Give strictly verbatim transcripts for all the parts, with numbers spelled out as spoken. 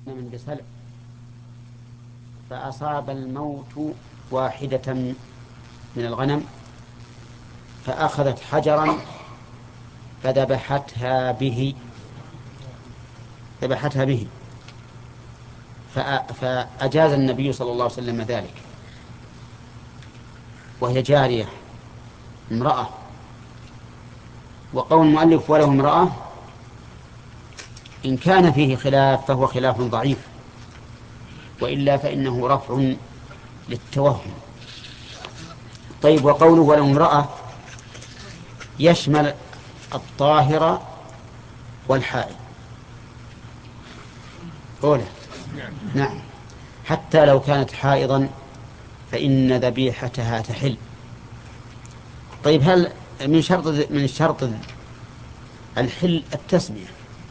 من بسلع فأصاب الموت واحدة من الغنم فأخذت حجرا فذبحتها به ذبحتها به فأجاز النبي صلى الله عليه وسلم ذلك، وهي جارية امرأة. وقول المؤلف وله امرأة إن كان فيه خلاف فهو خلاف ضعيف، وإلا فإنه رفع للتوهم. طيب، وقوله وله امرأة يشمل الطاهرة والحائض أولى. نعم، حتى لو كانت حائضا فإن ذبيحتها تحل. طيب، هل من شرط من شرط الحل التسمية؟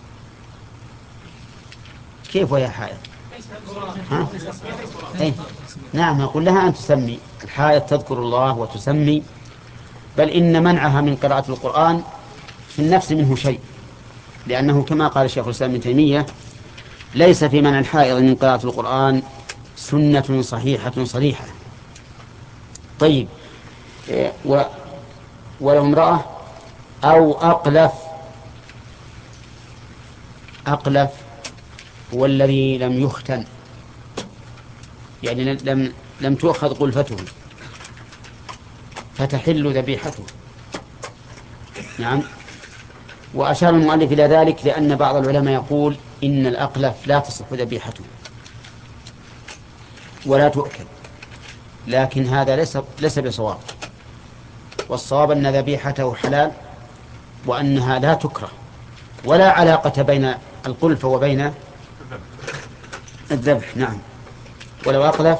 كيف وهي حائض؟ ها؟ إيه؟ نعم، أقول لها أن تسمي. الحائض تذكر الله وتسمي، بل إن منعها من قراءة القرآن في النفس منه شيء، لأنه كما قال شيخ الإسلام ابن تيمية ليس في منع الحائض من قراءة القرآن سنة صحيحة صريحة. طيب، و ولو امرأة أو أقلف. أقلف هو الذي لم يختن، يعني لم لم تؤخذ قلفته فتحل ذبيحته. نعم، وأشار المؤلف إلى ذلك لأن بعض العلماء يقول إن الأقلف لا تصح ذبيحته ولا تؤكل، لكن هذا ليس ليس بصواب. والصواب أن ذبيحته حلال وأنها لا تكره، ولا علاقة بين القلفة وبين الذبح. نعم، ولو أقلف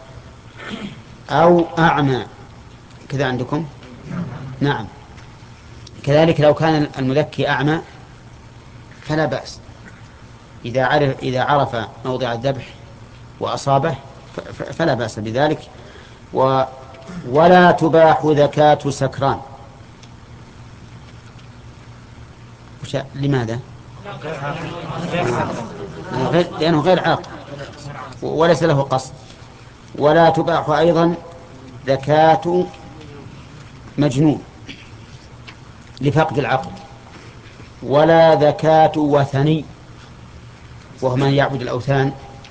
أو أعمى كذا عندكم. نعم، كذلك لو كان المذكي أعمى فلا بأس، إذا عرف إذا عرف موضع الذبح وأصابه فلا بأس بذلك. و ولا تباح زكاة سكران. لماذا؟ لأنه غير عاقل وليس له قصد. ولا تباح أيضا زكاة مجنون لفقد العقل. ولا زكاة وثني، وهو من يعبد الأوثان،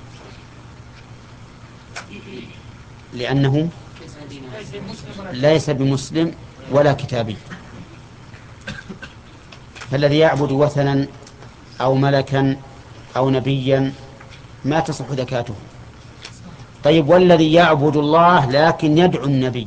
لأنه ليس بمسلم ولا كتابي. فالذي يعبد وثنا أو ملكا أو نبيا ما تصح زكاته. طيب، والذي يعبد الله لكن يدعو النبي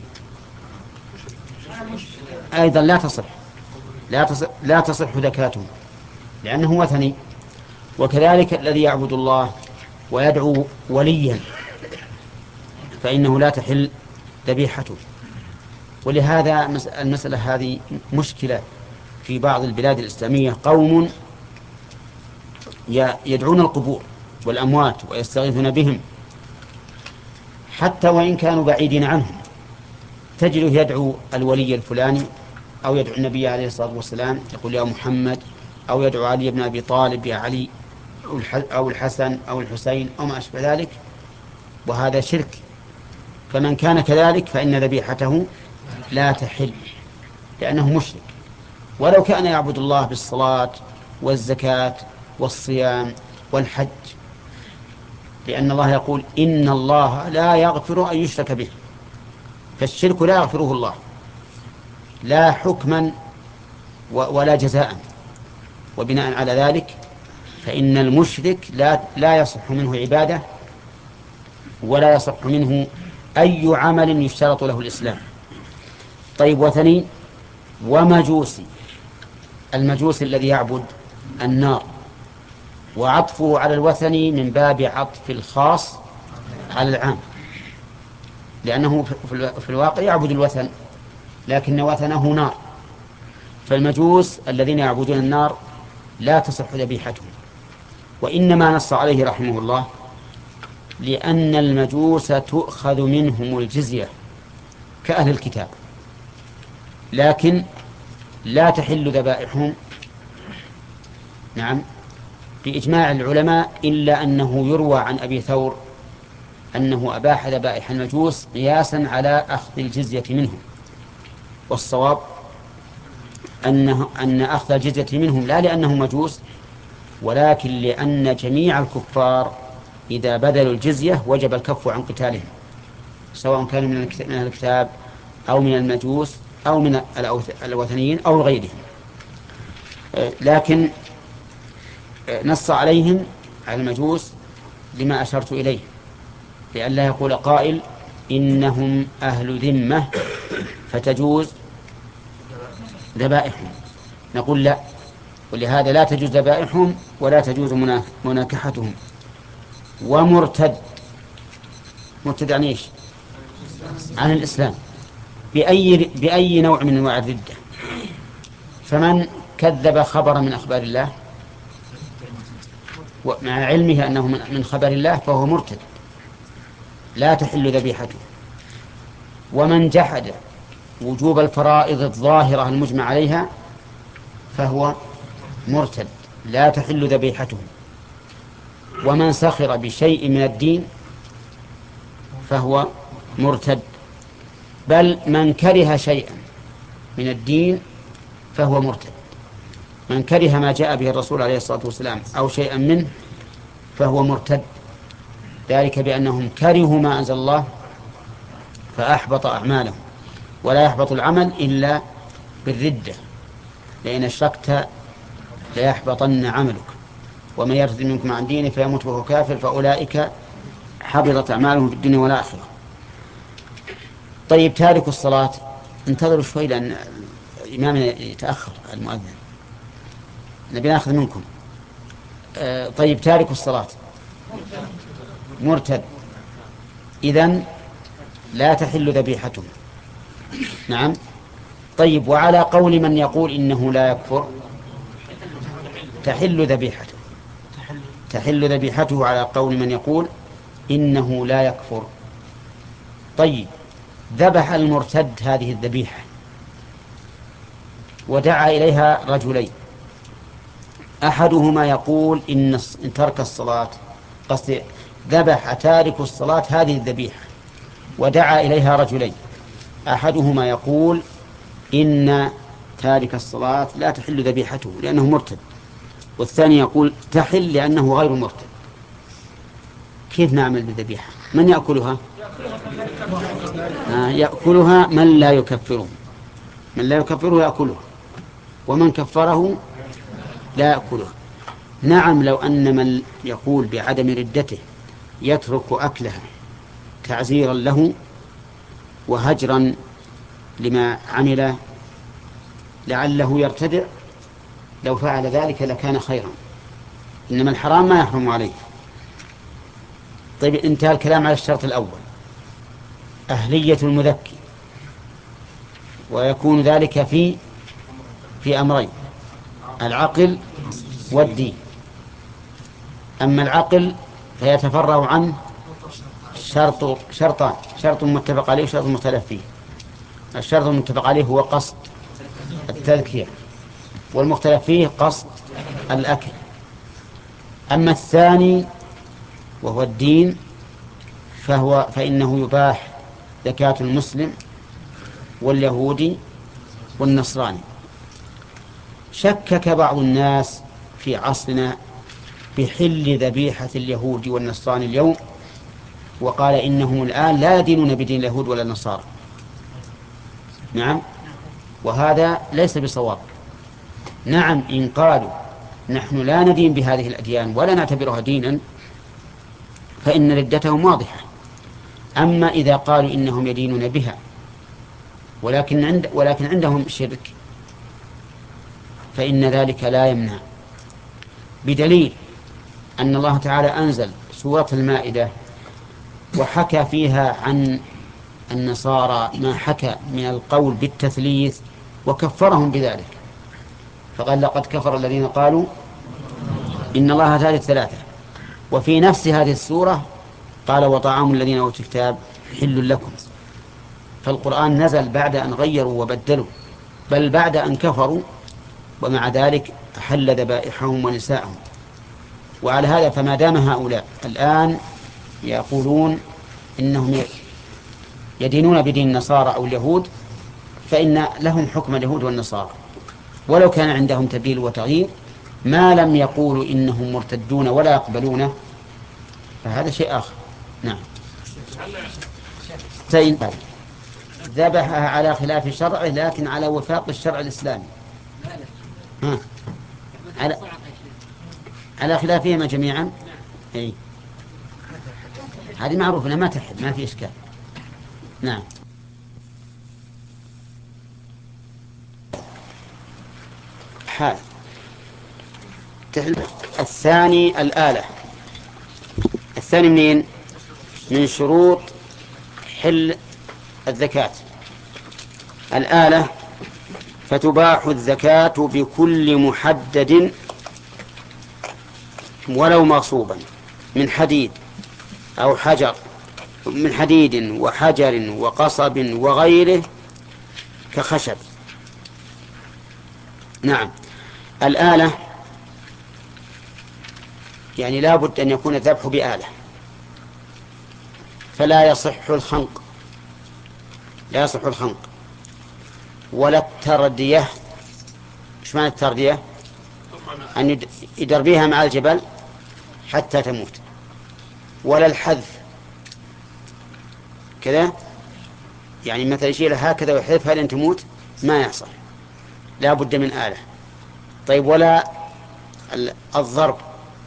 أيضا لا تصح لا تصح, لا تصح زكاته لأنه وثني. وكذلك الذي يعبد الله ويدعو وليا فإنه لا تحل ذبيحته. ولهذا المسألة هذه مشكلة في بعض البلاد الإسلامية، قوم يدعون القبور والأموات ويستغيثون بهم حتى وإن كانوا بعيدين عنهم. تجده يدعو الولي الفلاني أو يدعو النبي عليه الصلاة والسلام، يقول يا محمد، أو يدعو علي بن أبي طالب يا علي، أو الحسن أو الحسين أو ما أشبه ذلك، وهذا شرك. فمن كان كذلك فإن ذبيحته لا تحل لأنه مشرك، ولو كان يعبد الله بالصلاة والزكاة والصيام والحج، لأن الله يقول إن الله لا يغفر أن يشرك به. فالشرك لا يغفره الله، لا حكما ولا جزاء. وبناء على ذلك فإن المشرك لا لا يصح منه عبادة ولا يصح منه أي عمل يشترط له الإسلام. طيب، وثني ومجوسي. المجوسي الذي يعبد النار، وعطفه على الوثني من باب عطف الخاص على العام، لأنه في الواقع يعبد الوثن لكن وثنه نار. فالمجوس الذين يعبدون النار لا تصح ذبيحتهم، وإنما نص عليه رحمه الله لأن المجوس تؤخذ منهم الجزية كأهل الكتاب، لكن لا تحل ذبائحهم. نعم، بإجماع العلماء، إلا أنه يروى عن أبي ثور أنه أباح ذبائح المجوس قياسا على أخذ الجزية منهم. والصواب أنه أن أخذ الجزية منهم لا لأنهم مجوس، ولكن لأن جميع الكفار إذا بذلوا الجزية وجب الكف عن قتالهم، سواء كانوا من الكتاب أو من المجوس أو من الوثنيين أو غيرهم. لكن نص عليهم على المجوس لما أشرت إليه، لئلا يقول قائل إنهم أهل ذمة فتجوز ذبائحهم. نقول لا، ولهذا لا تجوز ذبائحهم ولا تجوز مناكحتهم. ومرتد، مرتد عن إيش؟ عن الإسلام بأي, بأي نوع من أنواع الردة. فمن كذب خبر من أخبار الله ومع علمه أنه من خبر الله فهو مرتد لا تحل ذبيحته. ومن جحد وجوب الفرائض الظاهرة المجمع عليها فهو مرتد لا تحل ذبيحته. ومن سخر بشيء من الدين فهو مرتد، بل من كره شيئا من الدين فهو مرتد. من كره ما جاء به الرسول عليه الصلاة والسلام أو شيئا منه فهو مرتد، ذلك بأنهم كرهوا ما أنزل الله فأحبط أعمالهم. ولا يحبط العمل إلا بالردة، لأن أشركت ليحبطن عملك ومن يرتد منكم عن دينه فيموت وهو كافر فأولئك حبطت أعمالهم في الدنيا والآخرة. طيب تارك الصلاة، انتظروا شوي لأن الإمام يتأخر المؤذن، نبي نأخذ منكم. آه طيب تارك الصلاة مرتد، إذن لا تحل ذبيحته. نعم. طيب وعلى قول من يقول إنه لا يكفر تحل ذبيحته، تحل ذبيحته على قول من يقول إنه لا يكفر. طيب ذبح المرتد هذه الذبيحة ودعا إليها رجلين، أحدهما يقول إن ترك الصلاة، قصدي ذبح تارك الصلاة هذه الذبيحة ودعا إليها رجلين، أحدهما يقول إن تارك الصلاة لا تحل ذبيحته لأنه مرتد، والثاني يقول تحل لأنه غير مرتد. كيف نعمل بالذبيحة؟ من يأكلها؟ آه يأكلها من لا يكفره، من لا يكفره يأكلها، ومن كفره لا يأكلها. نعم، لو أن من يقول بعدم ردته يترك أكلها تعزيرا له وهجرا لما عمل لعله يرتدع، لو فعل ذلك لكان خيرا، إنما الحرام ما يحرم عليه. طيب انتهى الكلام على الشرط الأول، أهلية المذكي، ويكون ذلك في في أمرين، العقل والدين. أما العقل فيتفرع عنه شرط شرطان، شرط متفق عليه وشرط مختلف فيه. الشرط المتفق عليه هو قصد التذكية، والمختلف فيه قصد الأكل. أما الثاني وهو الدين فهو فإنه يباح زكاة المسلم واليهودي والنصراني. شكك بعض الناس في عصرنا بحل ذبيحة اليهود والنصراني اليوم، وقال إنهم الآن لا يدينون بدين اليهود ولا النصارى. نعم، وهذا ليس بصواب. نعم، إن قالوا نحن لا ندين بهذه الأديان ولا نعتبرها دينا فإن ردتهم واضحة. أما إذا قالوا إنهم يدينون بها ولكن, عند ولكن عندهم شرك فإن ذلك لا يمنع، بدليل أن الله تعالى أنزل سورة المائدة وحكى فيها عن النصارى ما حكى من القول بالتثليث وكفرهم بذلك، فقال لقد كفر الذين قالوا إن الله ثالث ثلاثة. وفي نفس هذه السورة قال وطعام الذين أوتوا الكتاب حل لكم. فالقرآن نزل بعد أن غيروا وبدلوا، بل بعد أن كفروا، ومع ذلك أحل ذبائحهم ونساءهم. وعلى هذا فما دام هؤلاء الآن يقولون إنهم يدينون بدين النصارى أو اليهود، فإن لهم حكم اليهود والنصارى ولو كان عندهم تبديل وتغيير، ما لم يقولوا إنهم مرتدون ولا يقبلونه، فهذا شيء آخر. نعم. زين ذبحها على خلاف شرعه لكن على وفاق الشرع الإسلامي. ها. على على خلافهما جميعا. أي هذه معروفة ما تحد، ما في إشكال. نعم. حال الثاني الآلة. الثاني منين؟ من شروط حل الزكاة. الآلة فتباح الزكاة بكل محدد ولو مغصوبا من حديد أو حجر، من حديد وحجر وقصب وغيره كخشب. نعم. الآلة يعني لا بد أن يكون الذبح بآلة، فلا يصح الخنق، لا يصح الخنق ولا التردية. ايش معنى التردية؟ أن يدربيها مع الجبل حتى تموت، ولا الحذف كذا، يعني مثلا يشيلها هكذا ويحذفها لين تموت، ما يحصل، لا بد من آلة. طيب ولا الضرب،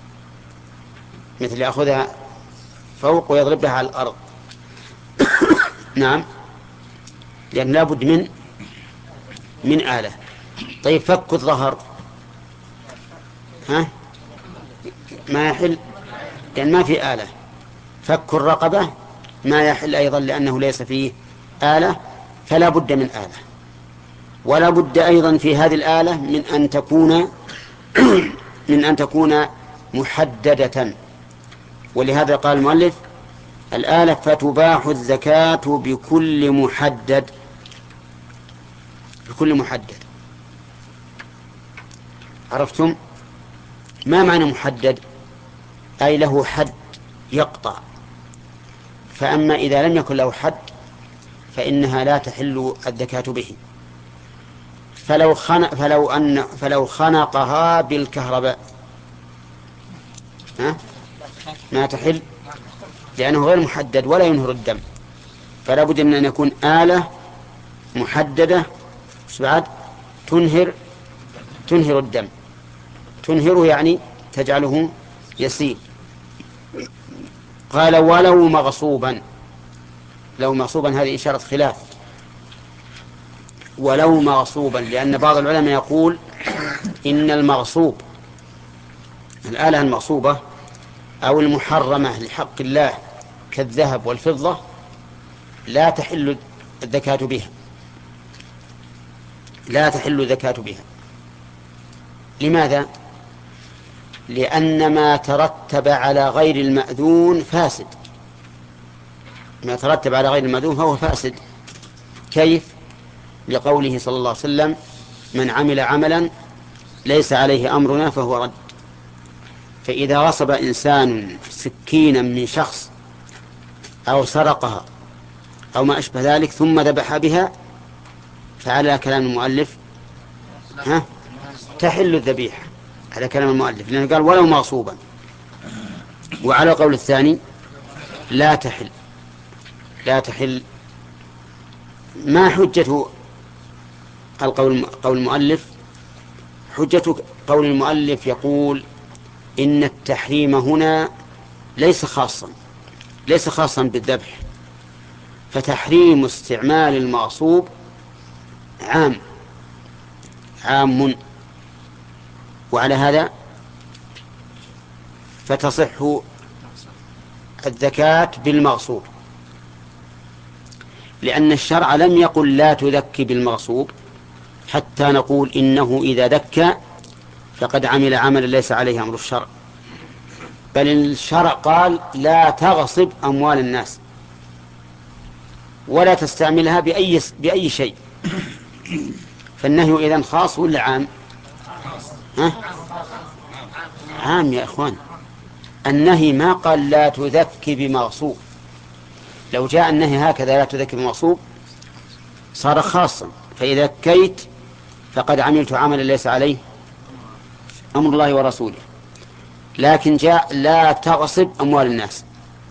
مثل يأخذها فوق ويضرب بها على الأرض نعم، لأن لا بد من من آلة. طيب فك الظهر ها ما يحل لأن ما في آلة. فك الرقبة ما يحل أيضا لأنه ليس فيه آلة، فلا بد من آلة. ولا بد أيضا في هذه الآلة من أن تكون من أن تكون محددة، ولهذا قال المؤلف الآلة فتباح الزكاة بكل محدد، بكل محدد. عرفتم ما معنى محدد؟ أي له حد يقطع. فأما إذا لم يكن له حد فإنها لا تحل الزكاة به. فلو خنق فلو أن فلو خنقها بالكهرباء ها ما تحل، لأنه غير محدد ولا ينهر الدم. فلا بد من أن يكون آلة محددة بعد تنهر تنهر الدم، تنهره يعني تجعله يسيل. قال ولو مغصوبا. لو مغصوبا هذه إشارة خلاف، ولو مغصوبا، لأن بعض العلماء يقول إن المغصوب الآلة المغصوبة أو المحرمة لحق الله كالذهب والفضة لا تحل الزكاة بها، لا تحل الزكاة بها. لماذا؟ لأن ما ترتب على غير المأذون فاسد. ما ترتب على غير المأذون فهو فاسد. كيف؟ لقوله صلى الله عليه وسلم من عمل عملا ليس عليه أمرنا فهو رد. فإذا غصب إنسان سكينا من شخص أو سرقها أو ما أشبه ذلك ثم ذبح بها، فعلى كلام المؤلف ها تحل الذبيحة على كلام المؤلف، لأنه قال ولو مغصوبا. وعلى قول الثاني لا تحل، لا تحل. ما حجة القول قول المؤلف؟ حجة قول المؤلف يقول إن التحريم هنا ليس خاصا ليس خاصا بالذبح، فتحريم استعمال المغصوب عام عام. وعلى هذا فتصح الزكاة بالمغصوب، لأن الشرع لم يقل لا تذكي بالمغصوب حتى نقول إنه إذا ذكى فقد عمل عملا ليس عليه أمر الشرع، بل الشرع قال لا تغصب أموال الناس ولا تستعملها بأي, بأي شيء. فالنهي إذن خاص ولا عام؟ ها؟ عام يا إخوان، النهي ما قال لا تذكي بمغصوب. لو جاء النهي هكذا لا تذكي بمغصوب صار خاصا، فإذا كيت فقد عملت عملا ليس عليه أمر الله ورسوله. لكن جاء لا تغصب أموال الناس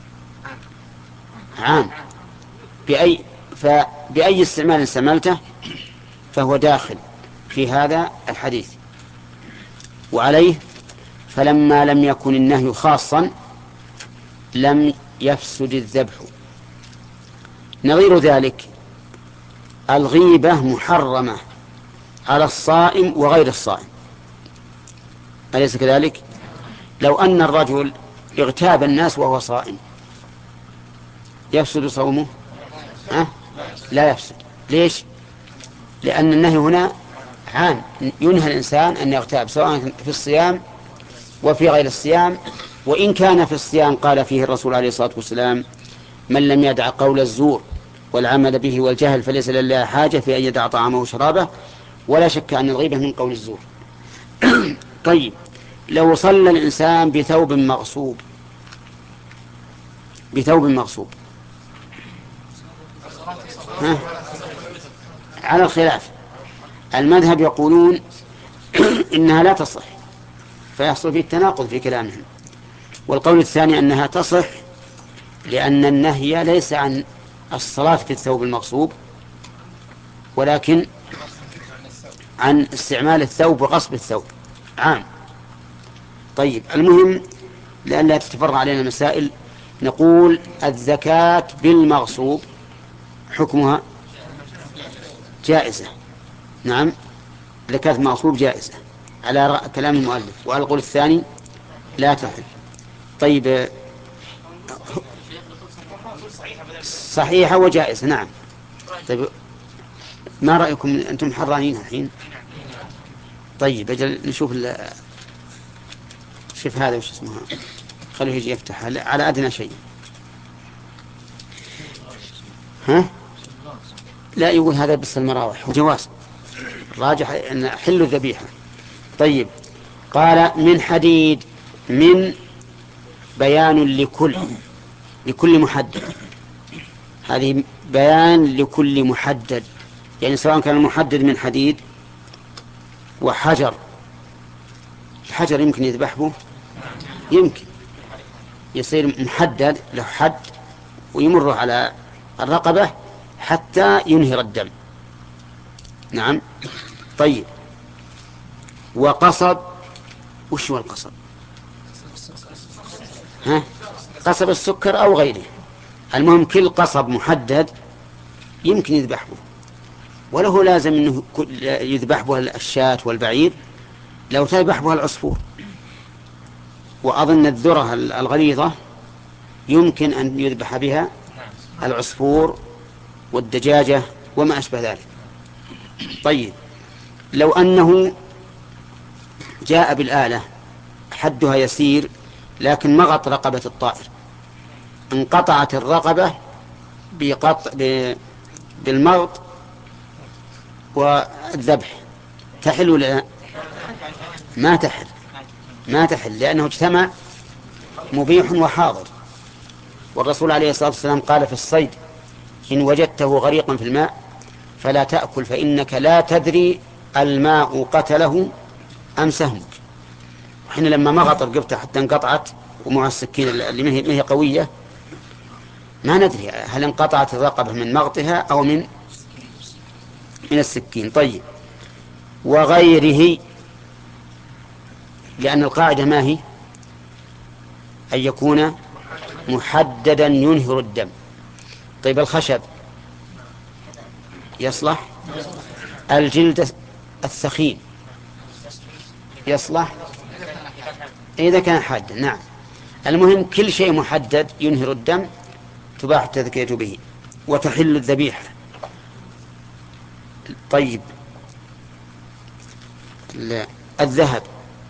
عام، بأي فبأي استعمال استعملته فهو داخل في هذا الحديث. وعليه فلما لم يكن النهي خاصا لم يفسد الذبح. نظير ذلك الغيبة محرمة على الصائم وغير الصائم، أليس كذلك؟ لو أن الرجل اغتاب الناس وهو صائم يفسد صومه؟ أه؟ لا يفسد. ليش؟ لأن النهي هنا عام، ينهى الإنسان أن يغتاب سواء في الصيام وفي غير الصيام. وإن كان في الصيام قال فيه الرسول عليه الصلاة والسلام من لم يدع قول الزور والعمل به والجهل فليس لله حاجة في أن يدع طعامه وشرابه. ولا شك أن الغيبة من قول الزور. طيب لو صلى الإنسان بثوب مغصوب بثوب مغصوب ها؟ على الخلاف، المذهب يقولون إنها لا تصح فيحصل فيه التناقض في كلامهم. والقول الثاني أنها تصح لأن النهي ليس عن الصلاة في الثوب المغصوب ولكن عن استعمال الثوب وغصب الثوب عام. طيب المهم لئلا تتفرع علينا مسائل، نقول الزكاة بالمغصوب حكمها جائزة. نعم، زكاة المغصوب جائزة على كلام المؤلف، وعلى القول الثاني لا تحل. طيب صحيحة وجائزة. نعم. طيب ما رأيكم أنتم حرانين الحين؟ طيب أجل نشوف شوف هذا وش اسمها، خليه يجي يفتح على أدنى شيء. ها؟ لا يقول هذا بس المراوح وجواز راجح أن حل الذبيحة. طيب قال من حديد، من بيان لكل لكل محدد، هذه بيان لكل محدد، يعني سواء كان المحدد من حديد وحجر. الحجر يمكن يذبحه، يمكن يصير محدد له حد ويمر على الرقبة حتى ينهر الدم. نعم. طيب وقصب، وش هو القصب؟ ها؟ قصب السكر أو غيره، المهم كل قصب محدد يمكن يذبح به، وله لازم أنه يذبح به الشاة والبعير، لو تذبح به العصفور. وأظن الذرة الغليظة يمكن أن يذبح بها العصفور والدجاجة وما أشبه ذلك. طيب لو أنه جاء بالآلة حدها يسير لكن مغط رقبة الطائر، انقطعت الرقبة بقطع بالمغط والذبح، تحل ولا ما تحل؟ ما تحل، لأنه اجتمع مبيح وحاضر. والرسول عليه الصلاة والسلام قال في الصيد إن وجدته غريقا في الماء فلا تأكل فإنك لا تدري الماء قتله أم سهمك. وحين لما مغط رقبته حتى انقطعت ومع السكين اللي ما هي قوية ما ندري هل انقطعت الرقبة من مغطها أو من من السكين. طيب وغيره، لأن القاعدة ما هي؟ أن يكون محددا ينهر الدم. طيب الخشب يصلح؟ الجلد الثخين يصلح إذا كان حادا. نعم. المهم كل شيء محدد ينهر الدم تباح التذكية به وتحل الذبيحة. طيب لا. الذهب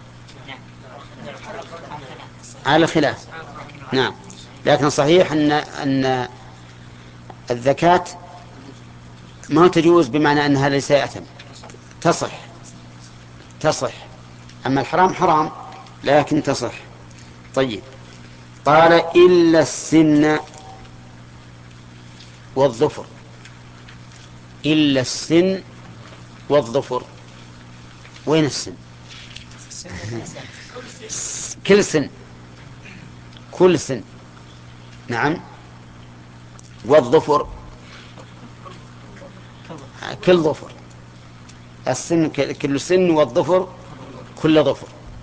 على خلاف. نعم، لكن صحيح أن أن الزكاة ما تجوز بمعنى أنها ليس يأثم، تصح تصح، أما الحرام حرام لكن تصح. طيب قال إلا السن والظفر. إلا السن والظفر، وين السن؟ كل سن، كل سن، نعم. والظفر كل ظفر، السن كل سن والظفر كل ظفر.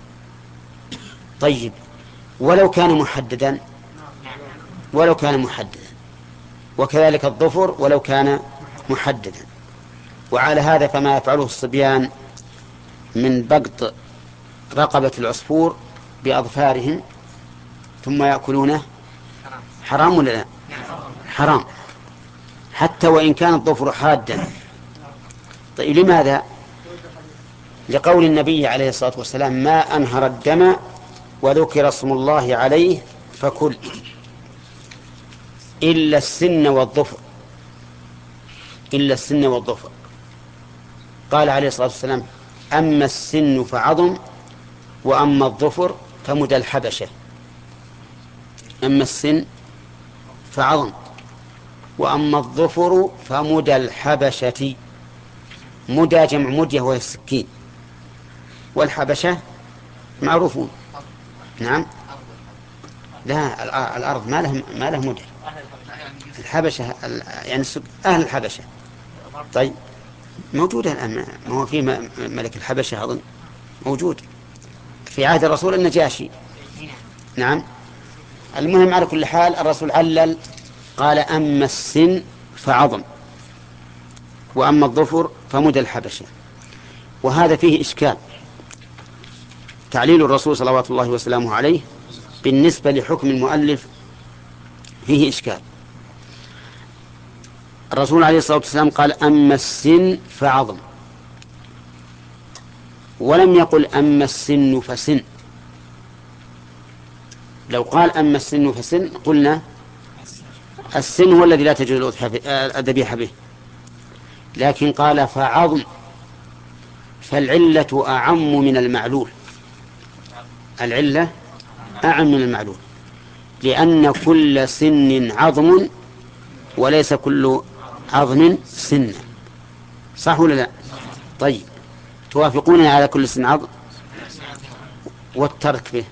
طيب، ولو كان محددا، ولو كان محددا، وكذلك الظفر ولو كان محددا. وعلى هذا فما يفعله الصبيان من بقط رقبة العصفور بأظفارهم ثم يأكلونه حرام ولا لا؟ حرام، حتى وإن كان الظفر حادا. طيب، لماذا؟ لقول النبي عليه الصلاة والسلام: ما أنهر الدم وذكر اسم الله عليه فكل، إلا السن والظفر، إلا السن والظفر. قال عليه الصلاة والسلام: أما السن فعظم، وأما الظفر فمدى الحبشة. أما السن فعظم، وأما الظفر فمدى الحبشة. مدى جمع مدية وهي السكين، والحبشة معروفون. نعم. لا، الأرض ما له ما له مدى. الحبشة يعني أهل الحبشة. طيب، موجودة الآن، ما هو في ملك الحبشة أظن موجود في عهد الرسول النجاشي. نعم. المهم على كل حال الرسول علل، قال: أما السن فعظم، وأما الظفر فمدى الحبشة. وهذا فيه إشكال، تعليل الرسول صلوات الله وسلامه عليه بالنسبة لحكم المؤلف فيه إشكال. الرسول عليه الصلاة والسلام قال: أما السن فعظم، ولم يقل أما السن فسن. لو قال أما السن فسن قلنا السن هو الذي لا تجوز الذبيحة به، لكن قال فعظم، فالعلة أعم من المعلول. العلة أعم من المعلول، لأن كل سن عظم وليس كل عظم سن. صح ولا لا؟ طيب، توافقون على كل سن عظم والترك به؟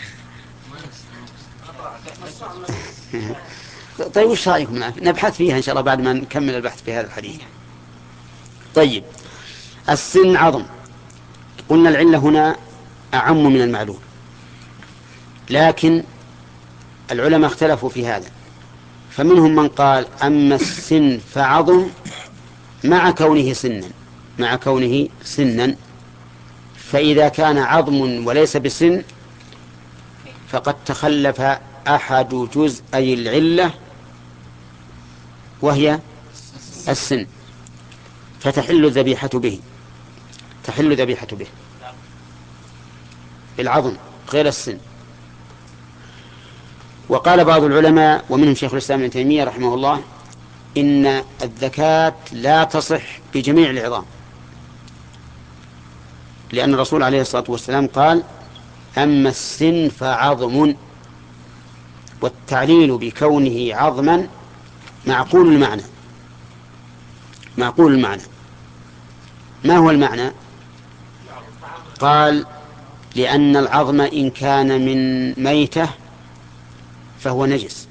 طيب، وش رأيكم؟ نبحث فيها إن شاء الله بعد ما نكمل البحث في هذا الحديث. طيب، السن عظم، قلنا العلة هنا أعم من المعلول، لكن العلماء اختلفوا في هذا، فمنهم من قال: أما السن فعظم مع كونه سنا، مع كونه سنا، فإذا كان عظم وليس بسن فقد تخلف أحد جزئي العلة وهي السن، فتحل الذبيحة به، تحل الذبيحة به بالعظم غير السن. وقال بعض العلماء ومنهم شيخ الإسلام ابن تيمية رحمه الله: إن الزكاة لا تصح بجميع العظام، لأن الرسول عليه الصلاة والسلام قال: أما السن فعظم، والتعليل بكونه عظما معقول المعنى. معقول المعنى. ما هو المعنى؟ قال: لأن العظم إن كان من ميتة فهو نجس،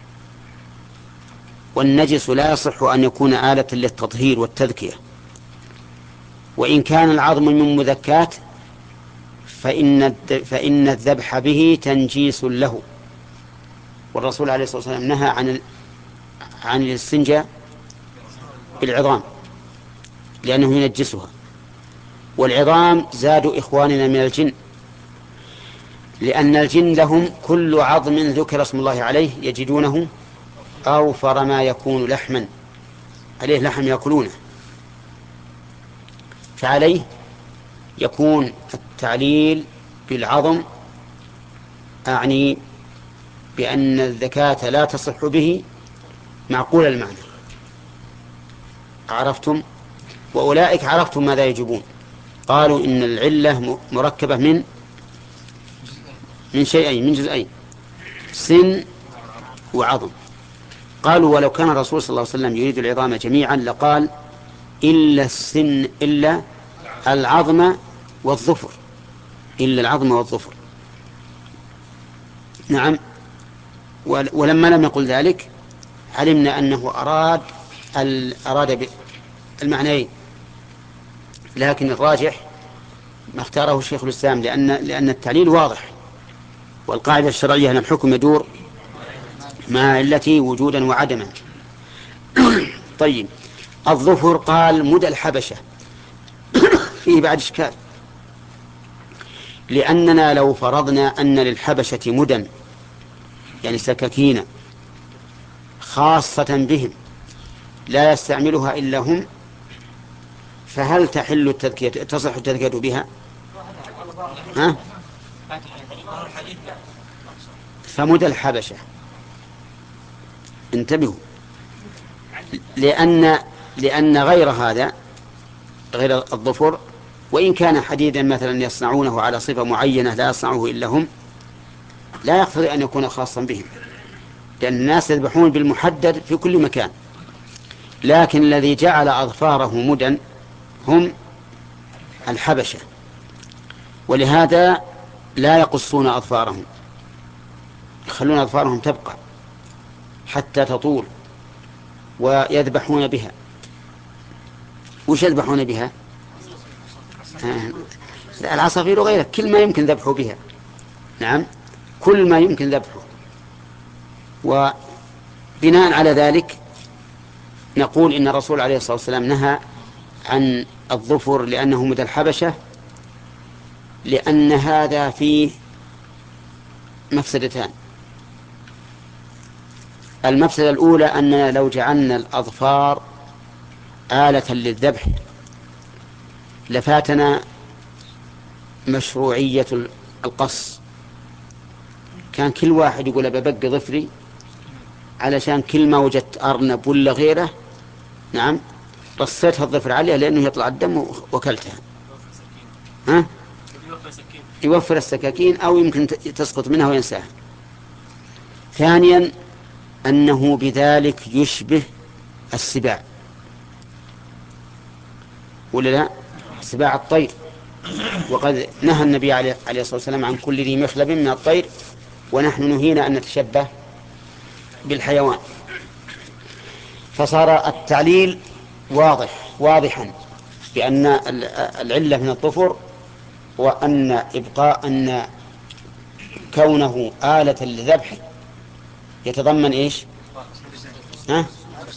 والنجس لا يصح أن يكون آلة للتطهير والتذكية. وإن كان العظم من مذكات فإن فإن الذبح به تنجيس له، والرسول عليه الصلاة والسلام نهى عن عن الاستنجاء بالعظام لأنه ينجسها. والعظام زاد إخواننا من الجن، لأن الجن لهم كل عظم ذكر اسم الله عليه يجدونه أوفر ما يكون لحما، عليه لحم يأكلونه، فعليه يكون التعليل بالعظم، أعني بأن الزكاة لا تصح به معقول المعنى. عرفتم؟ وأولئك عرفتم ماذا يجبون. قالوا إن العلة مركبة من من شيئين، من جزئين: سن وعظم. قالوا ولو كان الرسول صلى الله عليه وسلم يريد العظام جميعا لقال إلا السن إلا العظم والظفر، إلا العظم والظفر. نعم. ولما لم يقل ذلك علمنا أنه أراد أراد المعنيين، لكن الراجح ما اختاره الشيخ الإسلام، لأن لأن التعليل واضح، والقاعدة الشرعية أن الحكم يدور مع علته وجودا وعدما. طيب، الظفر قال مدى الحبشة فيه بعد إشكال، لأننا لو فرضنا أن للحبشة مدى يعني سكاكين خاصة بهم لا يستعملها إلا هم، فهل تحل التذكية تصح التذكية بها؟ ها؟ فمدى الحبشة انتبهوا، لأن لأن غير هذا غير الظفر وإن كان حديدا مثلا يصنعونه على صفة معينة لا يصنعه إلا هم، لا يقتضي أن يكون خاصا بهم، لأن الناس يذبحون بالمحدد في كل مكان، لكن الذي جعل أظفاره مدى هم الحبشة، ولهذا لا يقصون أظفارهم، يخلون أظفارهم تبقى حتى تطول ويذبحون بها. وش يذبحون بها؟ آه. العصافير وغيرها، كل ما يمكن ذبحه بها. نعم، كل ما يمكن ذبحه. وبناء على ذلك نقول إن الرسول عليه الصلاة والسلام نهى عن الظفر لأنه مدى الحبشة، لأن هذا فيه مفسدتان. المفسدة الأولى أننا لو جعلنا الأظفار آلة للذبح لفاتنا مشروعية القص، كان كل واحد يقول ببقى ظفري علشان كل ما وجدت أرنب ولا غيره نعم رصيتها الظفر عليها لأنه يطلع الدم وكلتها. ها؟ يوفر السكاكين أو يمكن تسقط منها وينساها. ثانيا أنه بذلك يشبه السباع، ولا لا؟ سباع الطير، وقد نهى النبي عليه الصلاة والسلام عن كل ذي مخلب من الطير، ونحن نهينا أن نتشبه بالحيوان. فصار التعليل واضح واضحا بأن العلة من الظفر، وأن إبقاء أن كونه آلة للذبح يتضمن إيش؟ ها؟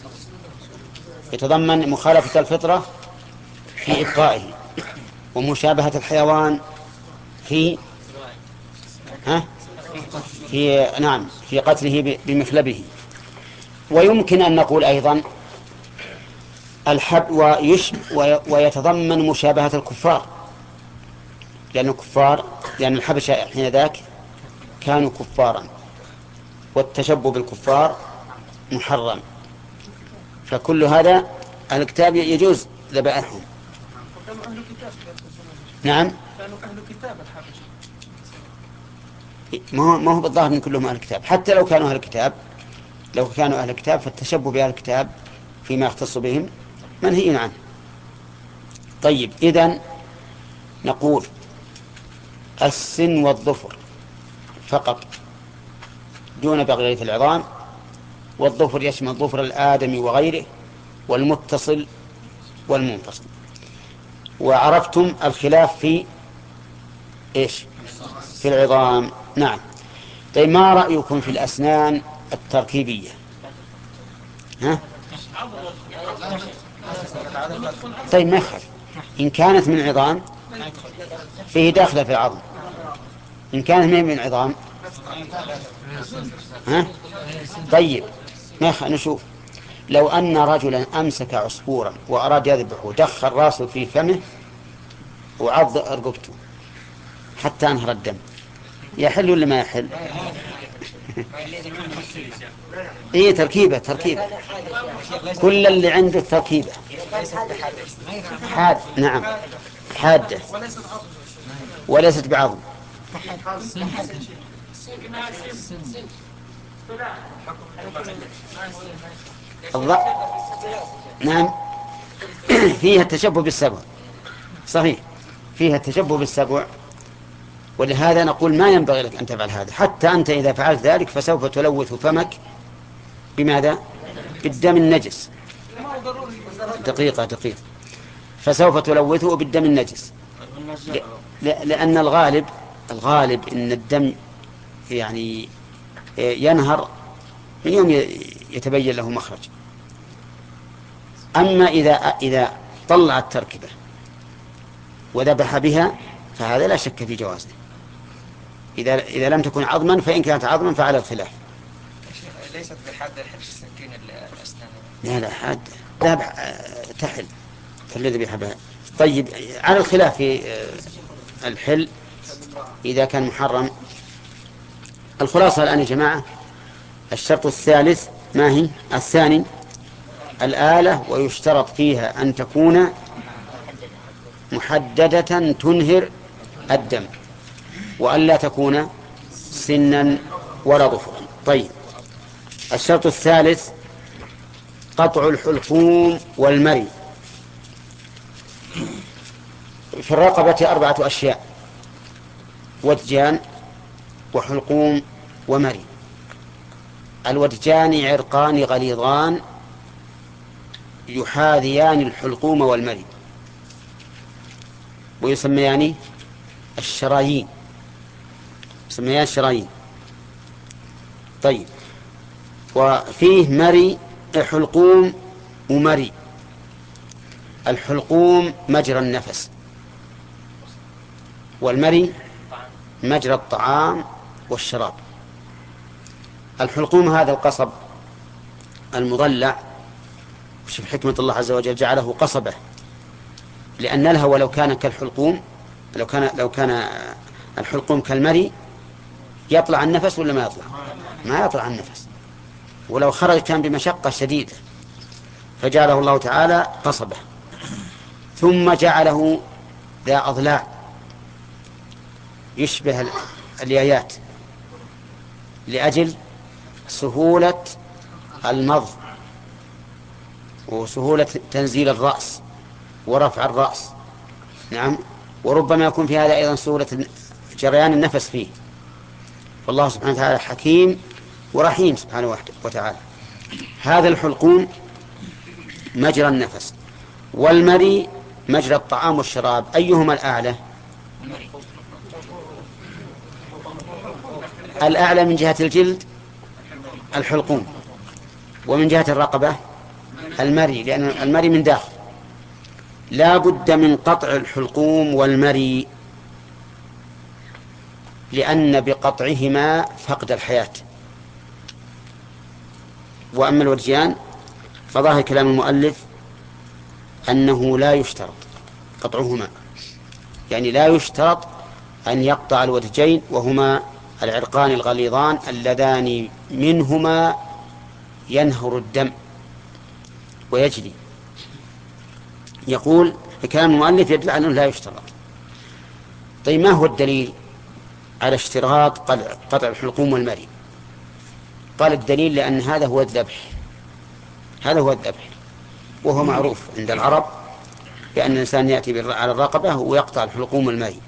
يتضمن مخالفة الفطرة في إبقائه، ومشابهة الحيوان في ها؟ في نعم في قتله بمخلبه. ويمكن أن نقول أيضا الحب ويش ويتضمن مشابهة الكفار، لأن الكفار لأن الحبشة حين ذاك كانوا كفارا، والتشبه بالكفار محرم، فكل هذا الكتاب يجوز ذبائحهم. نعم، كانوا أهل كتاب الحبشة، ما هو ما هو بالظاهر ان كلهم اهل الكتاب، حتى لو كانوا اهل الكتاب لو كانوا اهل الكتاب فالتشبه باهل الكتاب فيما يختص بهم منهي عنه. طيب، اذن نقول السن والظفر فقط دون بقية العظام، والظفر يشمل ظفر الآدمي وغيره والمتصل والمنفصل. وعرفتم الخلاف في إيش؟ في العظام. نعم. طيب، ما رأيكم في الأسنان التركيبية؟ ها؟ طيب، ما يخالف إن كانت من العظام فيه داخلة في العظم، إن كانت من العظام ها؟ طيب، ما يخالف. نشوف لو أن رجلا أمسك عصفورا وأراد يذبحه، دخل راسه في فمه وعض رقبته حتى انهر الدم، يحل ولا ما يحل؟ ايه، تركيبة تركيبة كل اللي عنده تركيبة حاد. نعم، حادة وليست بعظم. الض... نعم فيها التشبه بالسبع صحيح، فيها التشبه بالسبع، ولهذا نقول ما ينبغي لك أن تفعل هذا. حتى أنت إذا فعلت ذلك فسوف تلوث فمك بماذا؟ بالدم النجس. دقيقة دقيقة فسوف تلوثه بالدم النجس، لأن الغالب الغالب إن الدم يعني ينهر من يوم يتبين له مخرج. أما إذا إذا طلع التركبة وذبح بها فهذا لا شك في جوازه. إذا إذا لم تكن عظما، فإن كانت عظما فعلى الخلاف. ليست بحادة الحل السكين الأسنان. لا لا حاد لا تحل فالذي بيحبها. طيب على الخلاف في الحل إذا كان محرم. الخلاصة الآن يا جماعة، الشرط الثالث ما هي؟ الثاني الآلة، ويشترط فيها أن تكون محددة تنهر الدم، وأن لا تكون سنا ولا ظفرا. طيب الشرط الثالث قطع الحلقوم والمري. في الرقبة أربعة أشياء: ودجان وحلقوم ومري. الودجان عرقان غليظان يحاذيان الحلقوم والمري، ويسميان الشرايين، يسميان الشرايين. طيب وفيه مري حلقوم ومري. الحلقوم مجرى النفس، والمري مجرى الطعام والشراب. الحلقوم هذا القصب المضلع، وشوف حكمة الله عز وجل جعله قصبة، لأن لها ولو كان كالحلقوم، لو كان لو كان الحلقوم كالمري يطلع النفس ولا ما يطلع؟ ما يطلع النفس، ولو خرج كان بمشقة شديدة، فجعله الله تعالى قصبة. ثم جعله ذا أضلاع يشبه اليايات لأجل سهولة المضغ وسهولة تنزيل الرأس ورفع الرأس. نعم، وربما يكون في هذا أيضا سهولة جريان النفس فيه. فالله سبحانه وتعالى حكيم ورحيم سبحانه وتعالى. هذا الحلقوم مجرى النفس، والمري مجرى الطعام والشراب. أيهما الأعلى؟ الأعلى من جهة الجلد الحلقوم، ومن جهة الرقبة المري، لأن المري من داخل. لا بد من قطع الحلقوم والمري، لأن بقطعهما فقد الحياة. وأما الودجان فظاهر كلام المؤلف أنه لا يشترط قطعهما، يعني لا يشترط أن يقطع الودجين، وهما العرقان الغليظان اللذان منهما ينهر الدم ويجري. يقول كلام المؤلف يدل على أنه لا يشترط. طيب ما هو الدليل على اشتراط قطع الحلقوم والمري؟ قال الدليل لأن هذا هو الذبح، هذا هو الذبح، وهو معروف عند العرب بأن الإنسان يأتي على الرقبة ويقطع الحلقوم والمري.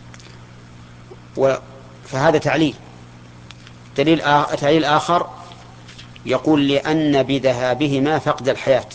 فهذا تعليل. دليل آخر تعليل آخر يقول لأن بذهابهما فقد الحياة.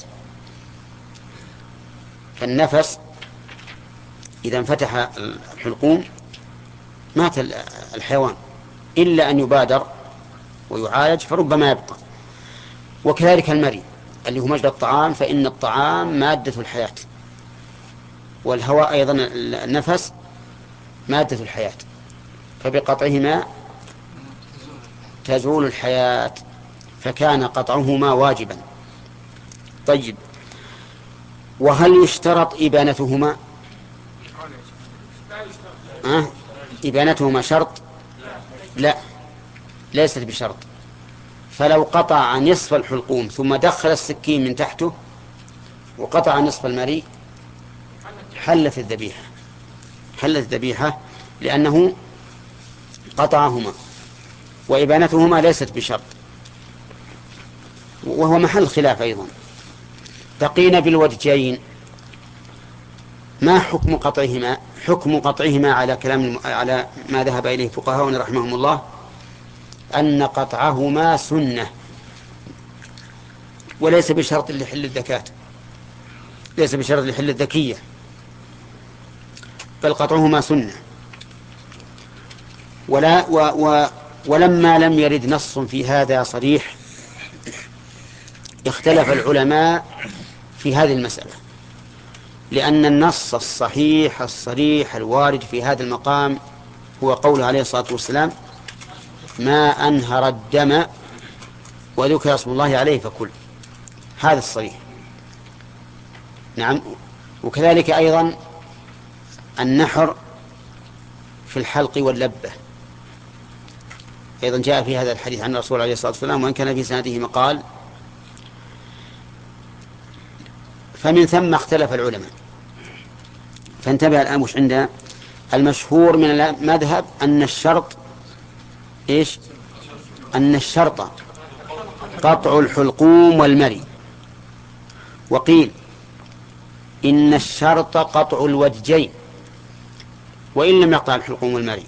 فالنفس إذا انفتح الحلقوم مات الحيوان، إلا أن يبادر ويعالج فربما يبقى. وكذلك المري اللي هو مجرى الطعام، فإن الطعام مادة الحياة، والهواء أيضا النفس مادة الحياة، فبقطعهما تزول الحياة، فكان قطعهما واجبا. طيب وهل يشترط إبانتهما؟ أه؟ إبانتهما شرط؟ لا، ليست بشرط. فلو قطع نصف الحلقوم ثم دخل السكين من تحته وقطع نصف المري حلت الذبيحة، حلت الذبيحة لأنه قطعهما. وإبانتهما ليست بشرط، وهو محل خلاف أيضا. بقينا بالودجين، ما حكم قطعهما؟ حكم قطعهما على كلام على ما ذهب إليه فقهاؤنا رحمهم الله أن قطعهما سنة، وليس بشرط لحل الزكاة، ليس بشرط لحل الذكية، بل قطعهما سنة. ولا و و ولما لم يرد نص في هذا صريح اختلف العلماء في هذه المسألة، لأن النص الصحيح الصريح الوارد في هذا المقام هو قوله عليه الصلاة والسلام: ما أنهر الدم وذكر اسم الله عليه فكل. هذا الصريح. نعم. وكذلك أيضا النحر في الحلق واللبة أيضا جاء في هذا الحديث عن الرسول عليه الصلاة والسلام، وإن كان في سنده مقال. فمن ثم اختلف العلماء. فانتبه الآن وش عندنا. المشهور من المذهب أن الشرط إيش؟ أن الشرط قطع الحلقوم والمري. وقيل إن الشرط قطع الودجين وإن لم يقطع الحلقوم والمري.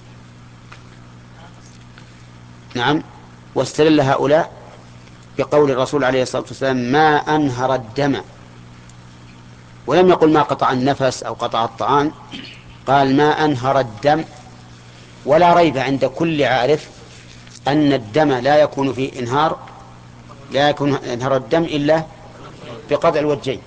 نعم. واستدل هؤلاء بقول الرسول عليه الصلاة والسلام: ما أنهر الدم، ولم يقل ما قطع النفس أو قطع الطعام، قال ما أنهر الدم. ولا ريب عند كل عارف أن الدم لا يكون في إنهار لا يكون إنهار الدم إلا بقطع الودجين.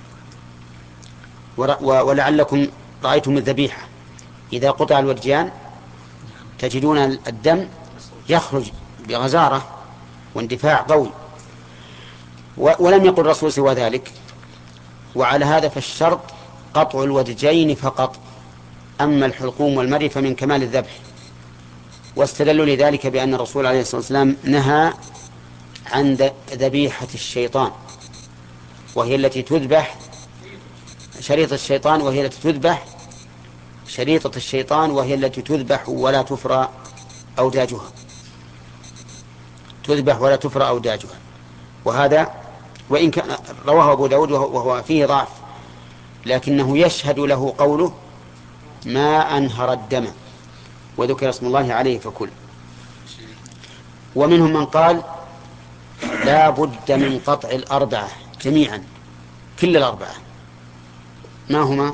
ولعلكم رأيتم الذبيحة إذا قطع الودجان تجدون الدم يخرج بغزارة واندفاع قوي، ولم يقل الرسول سوى ذلك. وعلى هذا فالشرط قطع الودجين فقط، أما الحلقوم والمري فمن كمال الذبح. واستدلوا لذلك بأن الرسول عليه الصلاة والسلام نهى عن ذبيحة الشيطان، وهي التي تذبح شريطة الشيطان وهي التي تذبح شريطة الشيطان وهي التي تذبح ولا تفرى أوداجها تذبح ولا تفرى أوداجها. وهذا وإن كان رواه أبو داود وهو فيه ضعف، لكنه يشهد له قوله: ما أنهر الدم وذكر اسم الله عليه فكل. ومنهم من قال: لا بد من قطع الأربعة جميعا، كل الأربعة. ما هما؟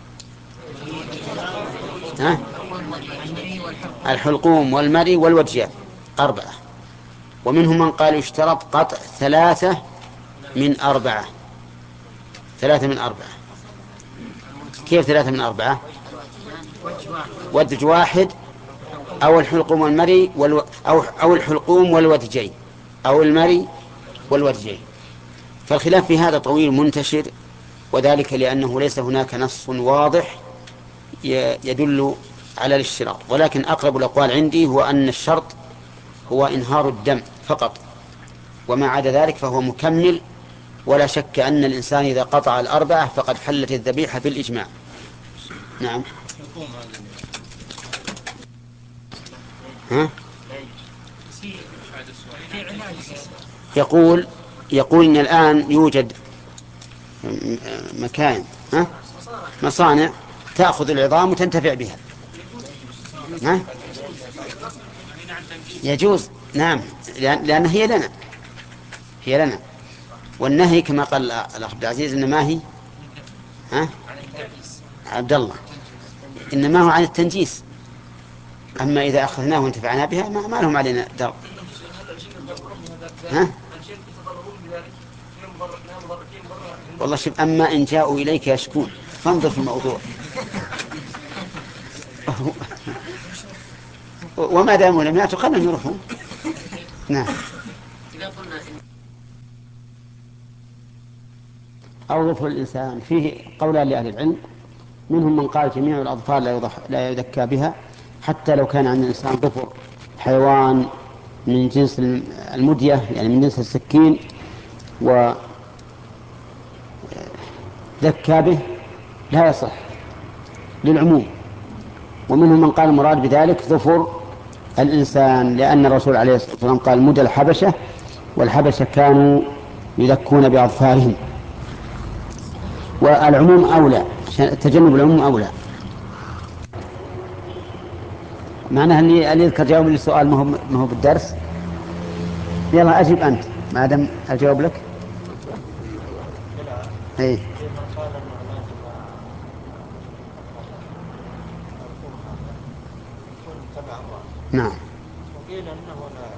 ها؟ الحلقوم والمري والودجان، أربعة. ومنهم من قال يشترط قطع ثلاثة من أربعة. ثلاثة من أربعة. كيف ثلاثة من أربعة؟ ودج واحد أو الحلقوم والمري والو... أو... أو الحلقوم والودجين أو المري والودجين. فالخلاف في هذا طويل منتشر، وذلك لأنه ليس هناك نص واضح يدل على الاشتراط. ولكن أقرب الأقوال عندي هو أن الشرط هو إنهار الدم فقط، وما عدا ذلك فهو مكمل. ولا شك أن الإنسان إذا قطع الأربعة فقد حلت الذبيحة بالإجماع. نعم. ها؟ يقول يقول إن الآن يوجد مكان ها؟ مصانع تأخذ العظام وتنتفع بها. ها؟ يجوز. نعم، لأن هي لنا هي لنا والنهي كما قال الأخ عبد العزيز إنما هي ها؟ عبد الله إنما هو عن التنجيس. أما إذا أخذناه وانتفعنا بها ما, ما لهم علينا در. ها؟ والله شوف، أما إن جاءوا إليك يشكون فانظر في الموضوع. وما داموا لم يأتوا خلهم يروحون. نعم. أو ظفر الإنسان فيه قولان لأهل العلم. منهم من قال جميع الأظفار لا, يضح لا يذكى بها، حتى لو كان عند الإنسان ظفر حيوان من جنس المدية، يعني من جنس السكين، وذكى به لا يصح للعموم. ومنهم من قال المراد بذلك ظفر الإنسان، لأن الرسول عليه الصلاة والسلام قال مدى الحبشة، والحبشة كانوا يذكون بأظفارهم. والعموم أولى، تجنب العموم أولى. معناها أني اللي يذكر جاوب للسؤال ما هو ما هو بالدرس. يلا أجب أنت ما دام أجاوب لك. إيه. نعم. وقيل أنه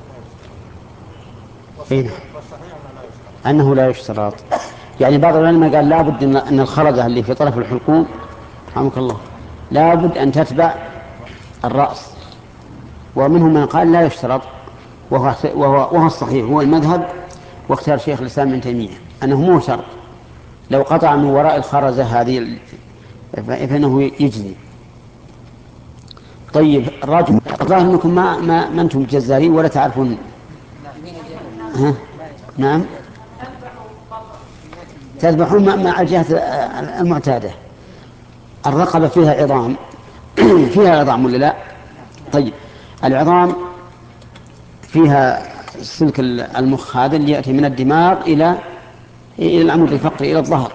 لا يشترط. أنه لا يشترط. يعني بعض العلماء قال لابد أن الخرزة اللي في طرف الحلقوم رحمك الله لابد أن تتبع الرأس، ومنهم من قال لا يشترط، وهو, وهو, وهو الصحيح، هو المذهب واختار شيخ الإسلام ابن تيمية أنه مو شرط. لو قطع من وراء الخرزة هذه فإنه يجزي. طيب الراجل الظاهر أنكم ما, ما, ما أنتم جزارين ولا تعرفون. ها؟ نعم تذبحون مع الجهة المعتادة. الرقبة فيها عظام فيها عظام ولا لا؟ طيب العظام فيها سلك المخ هذا اللي يأتي من الدماغ إلى إلى العمود الفقري إلى الظهر،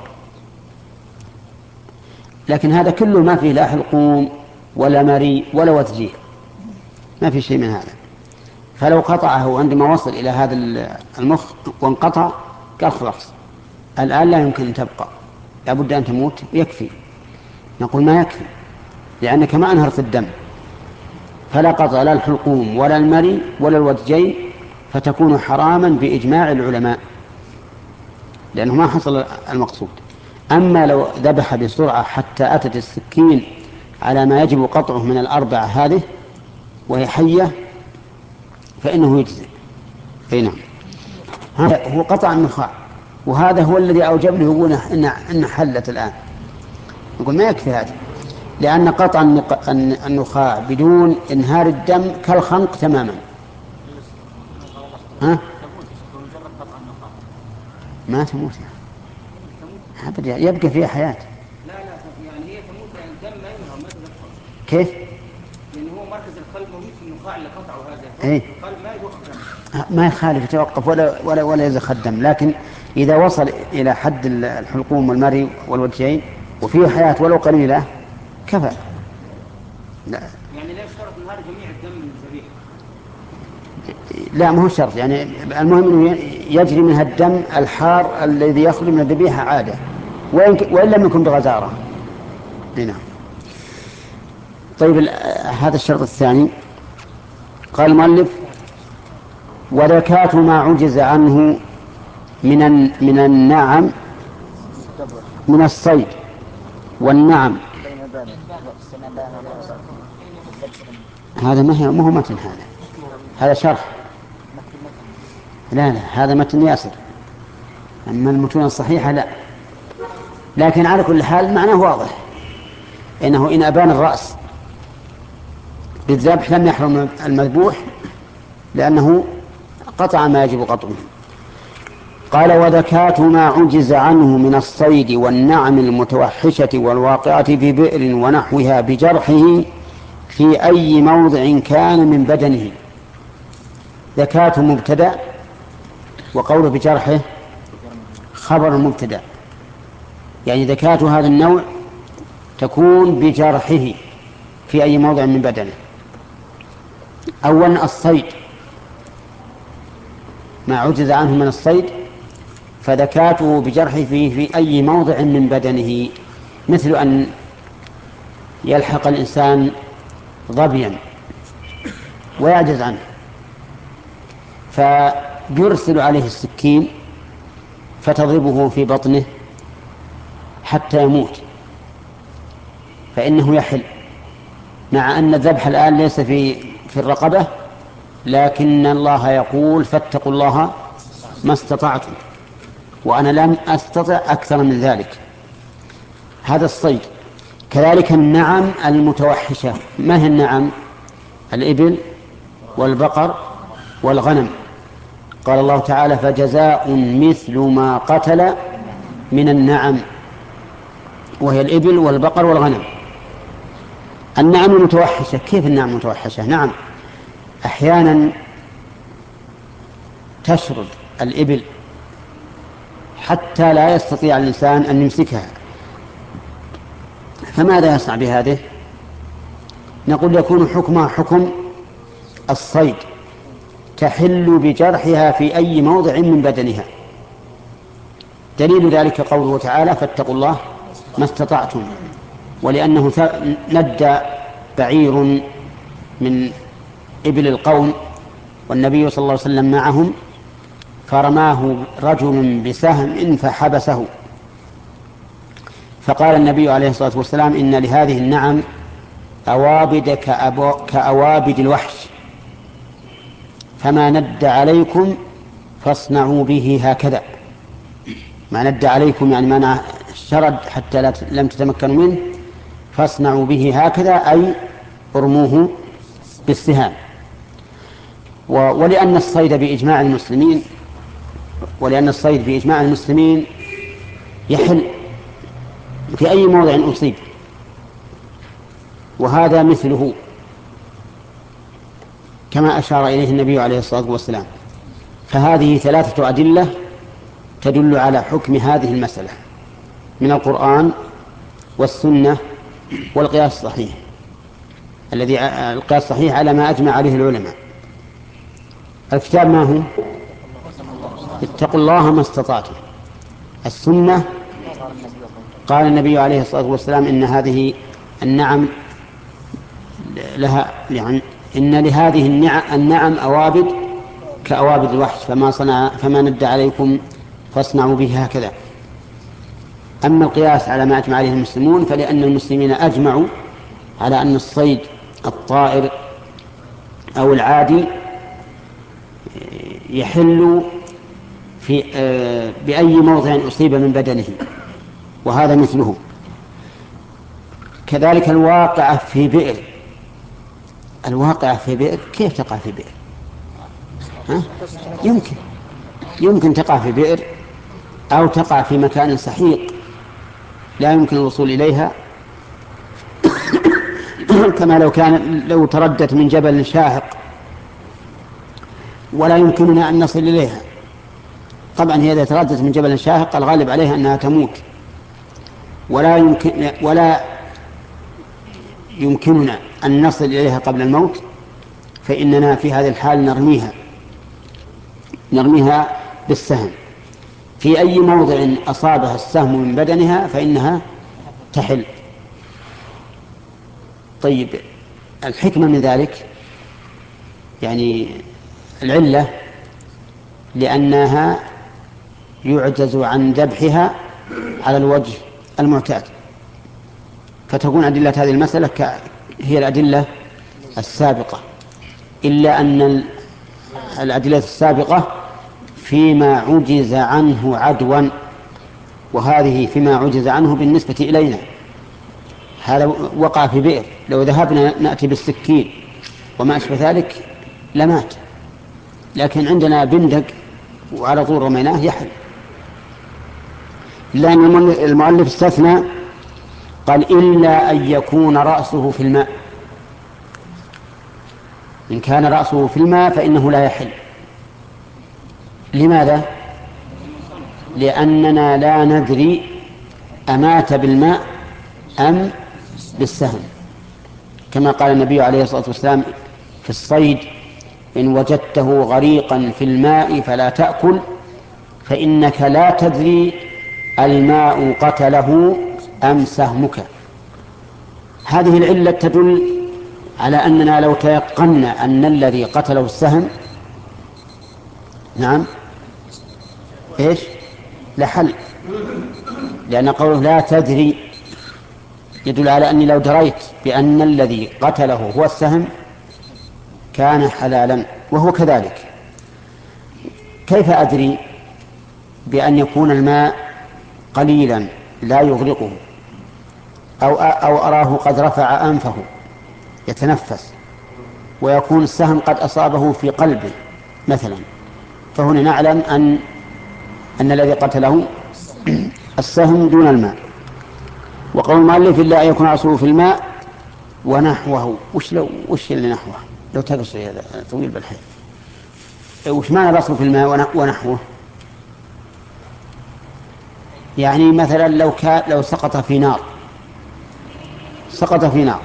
لكن هذا كله ما فيه لا حلقوم ولا مري ولا وتجيه، ما في شيء من هذا. فلو قطعه عندما وصل إلى هذا المخ وانقطع قال خلاص الآن لا يمكن أن تبقى، لابد أن تموت يكفي. نقول ما يكفي، لأنك ما أنهرت الدم، فلا قطع لا الحلقوم ولا المري ولا الوتجين، فتكون حراما بإجماع العلماء لأنه ما حصل المقصود. أما لو ذبح بسرعة حتى أتت السكين على ما يجب قطعه من الأربعة هذه وهي حية فإنه يجزي. أي نعم. هذا هو قطع النخاع، وهذا هو الذي أوجب له يقول إن إن حلت الآن. نقول ما يكفي هذا، لأن قطع النخاع بدون إنهار الدم كالخنق تماما. ها؟ ما تموت يعني. يبقى فيها حياة. لا لا يعني هي تموت يعني الدم ما ينهر ما تدخل. كيف؟ لأن هو مركز القلب موجود في النخاع اللي قطعه هذا. إيه؟ القلب ما يضخ دم. ما يخالف يتوقف ولا ولا ولا يزخ الدم، لكن إذا وصل إلى حد الحلقوم والمري والوجهين وفيه حياة ولو قليلة كفى. لا. يعني لا يشترط انهار جميع الدم من الذبيحة. لا ما هو شرط، يعني المهم انه يجري منها الدم الحار الذي يخرج من الذبيحة عادة وإن لم يكن بغزارة. نعم. طيب هذا الشرط الثاني. قال المؤلف وذكاة ما عجز عنه من من النعم من الصيد والنعم. هذا ما هو ما هو متن، هذا هذا شرح. لا لا هذا متن ياسر، أما المتون الصحيحة لا. لكن على كل حال معناه واضح، إنه إن أبان الرأس بالذبح لم يحرم المذبوح لأنه قطع ما يجب قطعه. قال وذكاة ما عجز عنه من الصيد والنعم المتوحشة والواقعة في بئر ونحوها بجرحه في أي موضع كان من بدنه. ذكاة مبتدأ وقوله بجرحه خبر مبتدأ، يعني ذكاة هذا النوع تكون بجرحه في أي موضع من بدنه. أولا الصيد ما عجز عنه من الصيد فذكاته بجرحه في, في أي موضع من بدنه، مثل أن يلحق الإنسان ظبيا ويعجز عنه فيرسل عليه السكين فتضربه في بطنه حتى يموت، فإنه يحل، مع أن الذبح الآن ليس في في الرقبة، لكن الله يقول فاتقوا الله ما استطعتم، وأنا لم أستطع أكثر من ذلك. هذا الصيد. كذلك النعم المتوحشة. ما هي النعم؟ الإبل والبقر والغنم. قال الله تعالى فجزاء مثل ما قتل من النعم، وهي الإبل والبقر والغنم. النعم المتوحشة. كيف النعم المتوحشة؟ نعم أحيانا تشرد الإبل حتى لا يستطيع الإنسان أن يمسكها. فماذا يصنع بهذه؟ نقول يكون حكمها حكم الصيد، تحل بجرحها في أي موضع من بدنها. دليل ذلك قوله تعالى: فاتقوا الله ما استطعتم. ولأنه ندى بعير من إبل القوم والنبي صلى الله عليه وسلم معهم، فرماه رجل بسهم فحبسه، فقال النبي عليه الصلاة والسلام: إن لهذه النعم أوابد كأوابد الوحش، فما ند عليكم فاصنعوا به هكذا. ما ند عليكم يعني ما شرد حتى لم تتمكنوا منه، فاصنعوا به هكذا أي ارموه بالسهام. ولأن الصيد بإجماع المسلمين ولأن الصيد بإجماع المسلمين يحل في أي موضع أصيب، وهذا مثله كما أشار إليه النبي عليه الصلاة والسلام. فهذه ثلاثة أدلة تدل على حكم هذه المسألة من القرآن والسنة والقياس الصحيح، الذي القياس الصحيح على ما أجمع عليه العلماء. الكتاب ما هو؟ اتقوا الله ما استطعتم. السنة قال النبي عليه الصلاة والسلام: إن هذه النعم لها يعني إن لهذه النعم أوابد كأوابد الوحش، فما صنع فما ند عليكم فاصنعوا به هكذا. أما القياس على ما أجمع عليه المسلمون، فلأن المسلمين أجمعوا على أن الصيد الطائر أو العادي يحل في بأي موضع أصيب من بدنه، وهذا مثله. كذلك الواقعة في بئر، الواقعة في بئر كيف تقع في بئر؟ ها؟ يمكن يمكن تقع في بئر أو تقع في مكان سحيق لا يمكن الوصول إليها، كما لو كان لو تردت من جبل شاهق ولا يمكننا أن نصل إليها. طبعا هي إذا تردت من جبل شاهق الغالب عليها أنها تموت، ولا يمكن ولا يمكننا أن نصل إليها قبل الموت، فإننا في هذه الحال نرميها نرميها بالسهم في أي موضع أصابها السهم من بدنها فإنها تحل. طيب، الحكمة من ذلك يعني العلة لأنها يعجز عن ذبحها على الوجه المعتاد، فتكون أدلة هذه المسألة هي الأدلة السابقة، إلا أن الأدلة السابقة فيما عجز عنه عدوا، وهذه فيما عجز عنه بالنسبة إلينا. هذا وقع في بئر، لو ذهبنا نأتي بالسكين وما أشبه ذلك لمات، لكن عندنا بندق وعلى طول رميناه يحل. لأن المؤلف استثنى قال: إلا أن يكون رأسه في الماء. إن كان رأسه في الماء فإنه لا يحل. لماذا؟ لأننا لا ندري أمات بالماء أم بالسهم، كما قال النبي عليه الصلاة والسلام في الصيد: إن وجدته غريقا في الماء فلا تأكل، فإنك لا تدري الماء قتله أم سهمك. هذه العلة تدل على أننا لو تيقنا أن الذي قتله السهم نعم إيش لحل، لأن قوله لا تدري يدل على أني لو دريت بأن الذي قتله هو السهم كان حلالا، وهو كذلك. كيف أدري بأن يكون الماء قليلا لا يغرقه، أو, أو أراه قد رفع أنفه يتنفس ويكون السهم قد أصابه في قلبه مثلا؟ فهنا نعلم أن أن الذي قتله السهم دون الماء. وقول المؤلف: إلا أن يكون رأسه في الماء ونحوه. وش لو وش اللي نحوه؟ لو تقص هذا طويل بالحيل. وش معنى رأسه في الماء ونحوه؟ يعني مثلا لو كان لو سقط في نار سقط في نار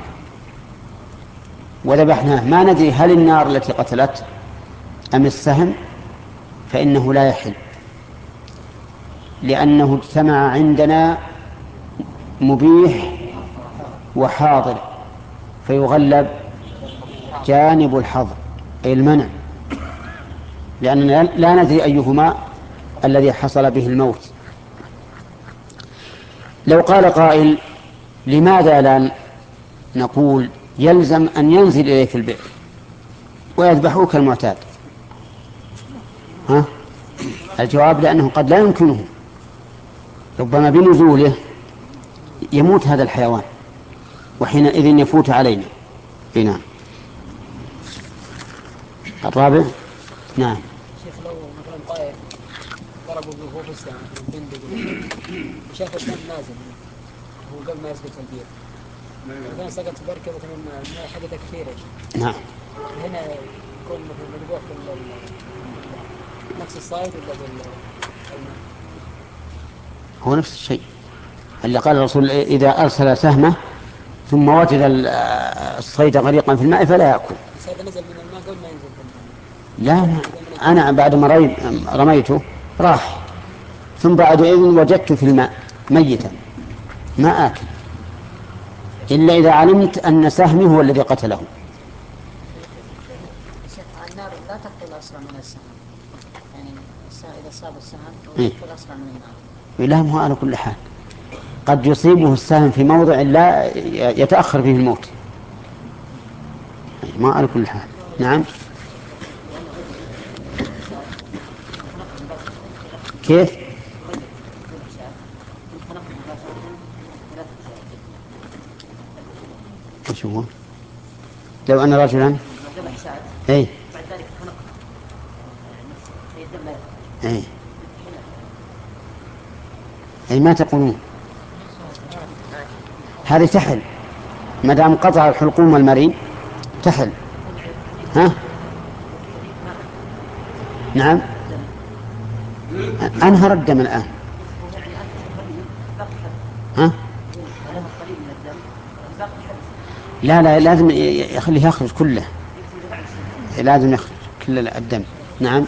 وذبحناه ما ندري هل النار التي قتلت أم السهم، فإنه لا يحل، لأنه اجتمع عندنا مبيح وحاضر، فيغلب جانب الحظر أي المنع، لأننا لا ندري أيهما الذي حصل به الموت. لو قال قائل لماذا لا نقول يلزم أن ينزل إليك البئر ويذبحوك كالمعتاد؟ ها؟ الجواب لأنه قد لا يمكنه، ربما بنزوله يموت هذا الحيوان وحينئذ يفوت علينا. نعم. الرابع. نعم. شيخ لو مثلا طائر ضربوا به في السماء بندق وشاف الدم نازل هو قبل ما يسقط في البير، مثلا سقط في بركة مثلا حدث كثير. نعم. هنا يكون مثلا مذبوح نفس الصيد ولا بالماء؟ هو نفس الشيء اللي قال الرسول إذا أرسل سهمه ثم وجد الصيد غريقا في الماء فلا يأكل. هذا نزل من الماء قبل ما ينزل. لا أنا بعد ما رميته راح، ثم بعد إذن وجدت في الماء ميتا ما آكل إلا إذا علمت أن سهمي هو الذي قتله. النار لا تقتل أسرع من السهم، يعني إذا صاب السهم إيه؟ تقتل أسرع من النار. لا هو على كل حال قد يصيبه السهم في موضع لا يتأخر فيه الموت، ما على كل حال. نعم. كيف؟ ايش هو؟ لو أن رجلا اي اي اي ما تقولون هذه تحل ما دام قطع الحلقوم والمرين تحل. ها؟ نعم. أنهر الدم الآن. ها؟ لا لا لازم يخليه يخرج كله، لازم يخرج كل الدم. نعم.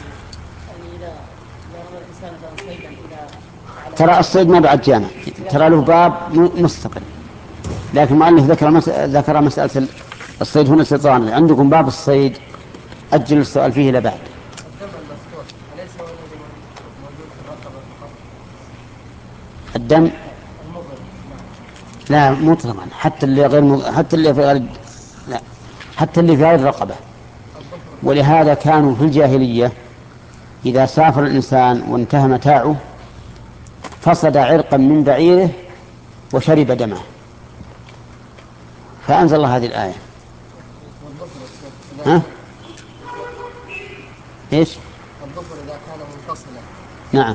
ترى الصيد ما بعد جامع، ترى له باب مستقل، لكن المؤلف ذكر مس... ذكر مسألة الصيد هنا استطران. عندكم باب الصيد أجل السؤال فيه إلى بعد. الدم لا مطلقا، حتى اللي غير م... حتى اللي في غير لا حتى اللي في غير رقبة. ولهذا كانوا في الجاهلية إذا سافر الإنسان وانتهى متاعه فصد عرقا من بعيره وشرب دمه، فأنزل الله هذه الآية. ها؟ إيش؟ الظفر إذا كان منفصلا. نعم.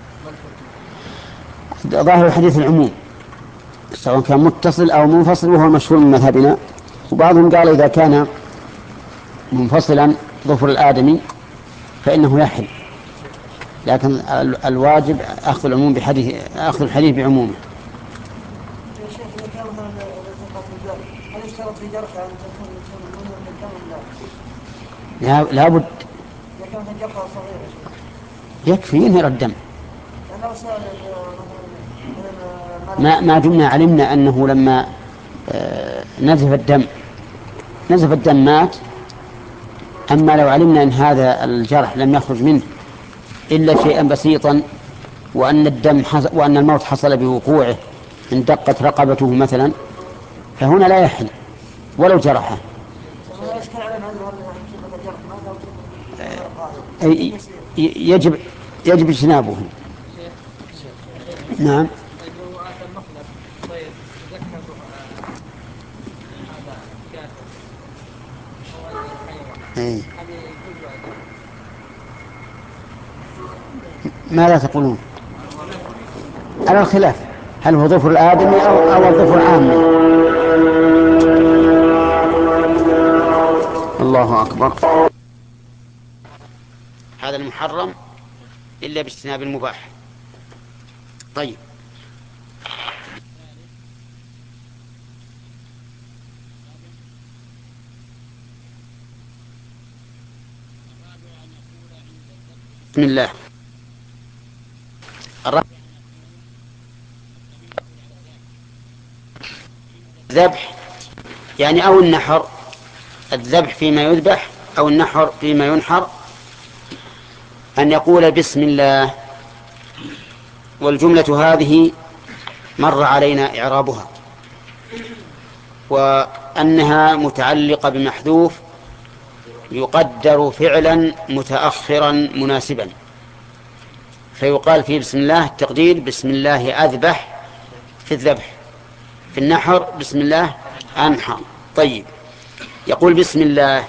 ظاهر الحديث العموم سواء كان متصل أو منفصل، وهو المشهور من مذهبنا. وبعضهم قال إذا كان منفصلا ظفر الآدمي فإنه يحل، لكن الواجب أخذ العموم بحديث أخذ الحديث بعمومه. يا شيخ إذا كان مثلا التقاط الجرح هل يشترط في جرحه أن تكون منه من الدم ولا لا؟ لابد. إذا كان جرحه صغير يكفي ينهر الدم. لو سأل ما ما دمنا علمنا أنه لما آه نزف الدم نزف الدم مات. أما لو علمنا أن هذا الجرح لم يخرج منه إلا شيئا بسيطا وأن الدم حصل وأن الموت حصل بوقوعه إن دقت رقبته مثلا، فهنا لا يحل ولو جرحه. يجب يجب اجتنابه. نعم. أي. ماذا تقولون؟ على الخلاف هل هو ظفر الآدمي أو أو الظفر العامي؟ الله أكبر. هذا المحرم إلا باجتناب المباح. طيب بسم الله. الذبح يعني أو النحر، الذبح فيما يذبح أو النحر فيما ينحر، أن يقول بسم الله. والجملة هذه مر علينا إعرابها، وأنها متعلقة بمحذوف يقدر فعلا متأخرا مناسبا، فيقال فيه بسم الله التقدير بسم الله أذبح في الذبح، في النحر بسم الله أنحر. طيب، يقول بسم الله.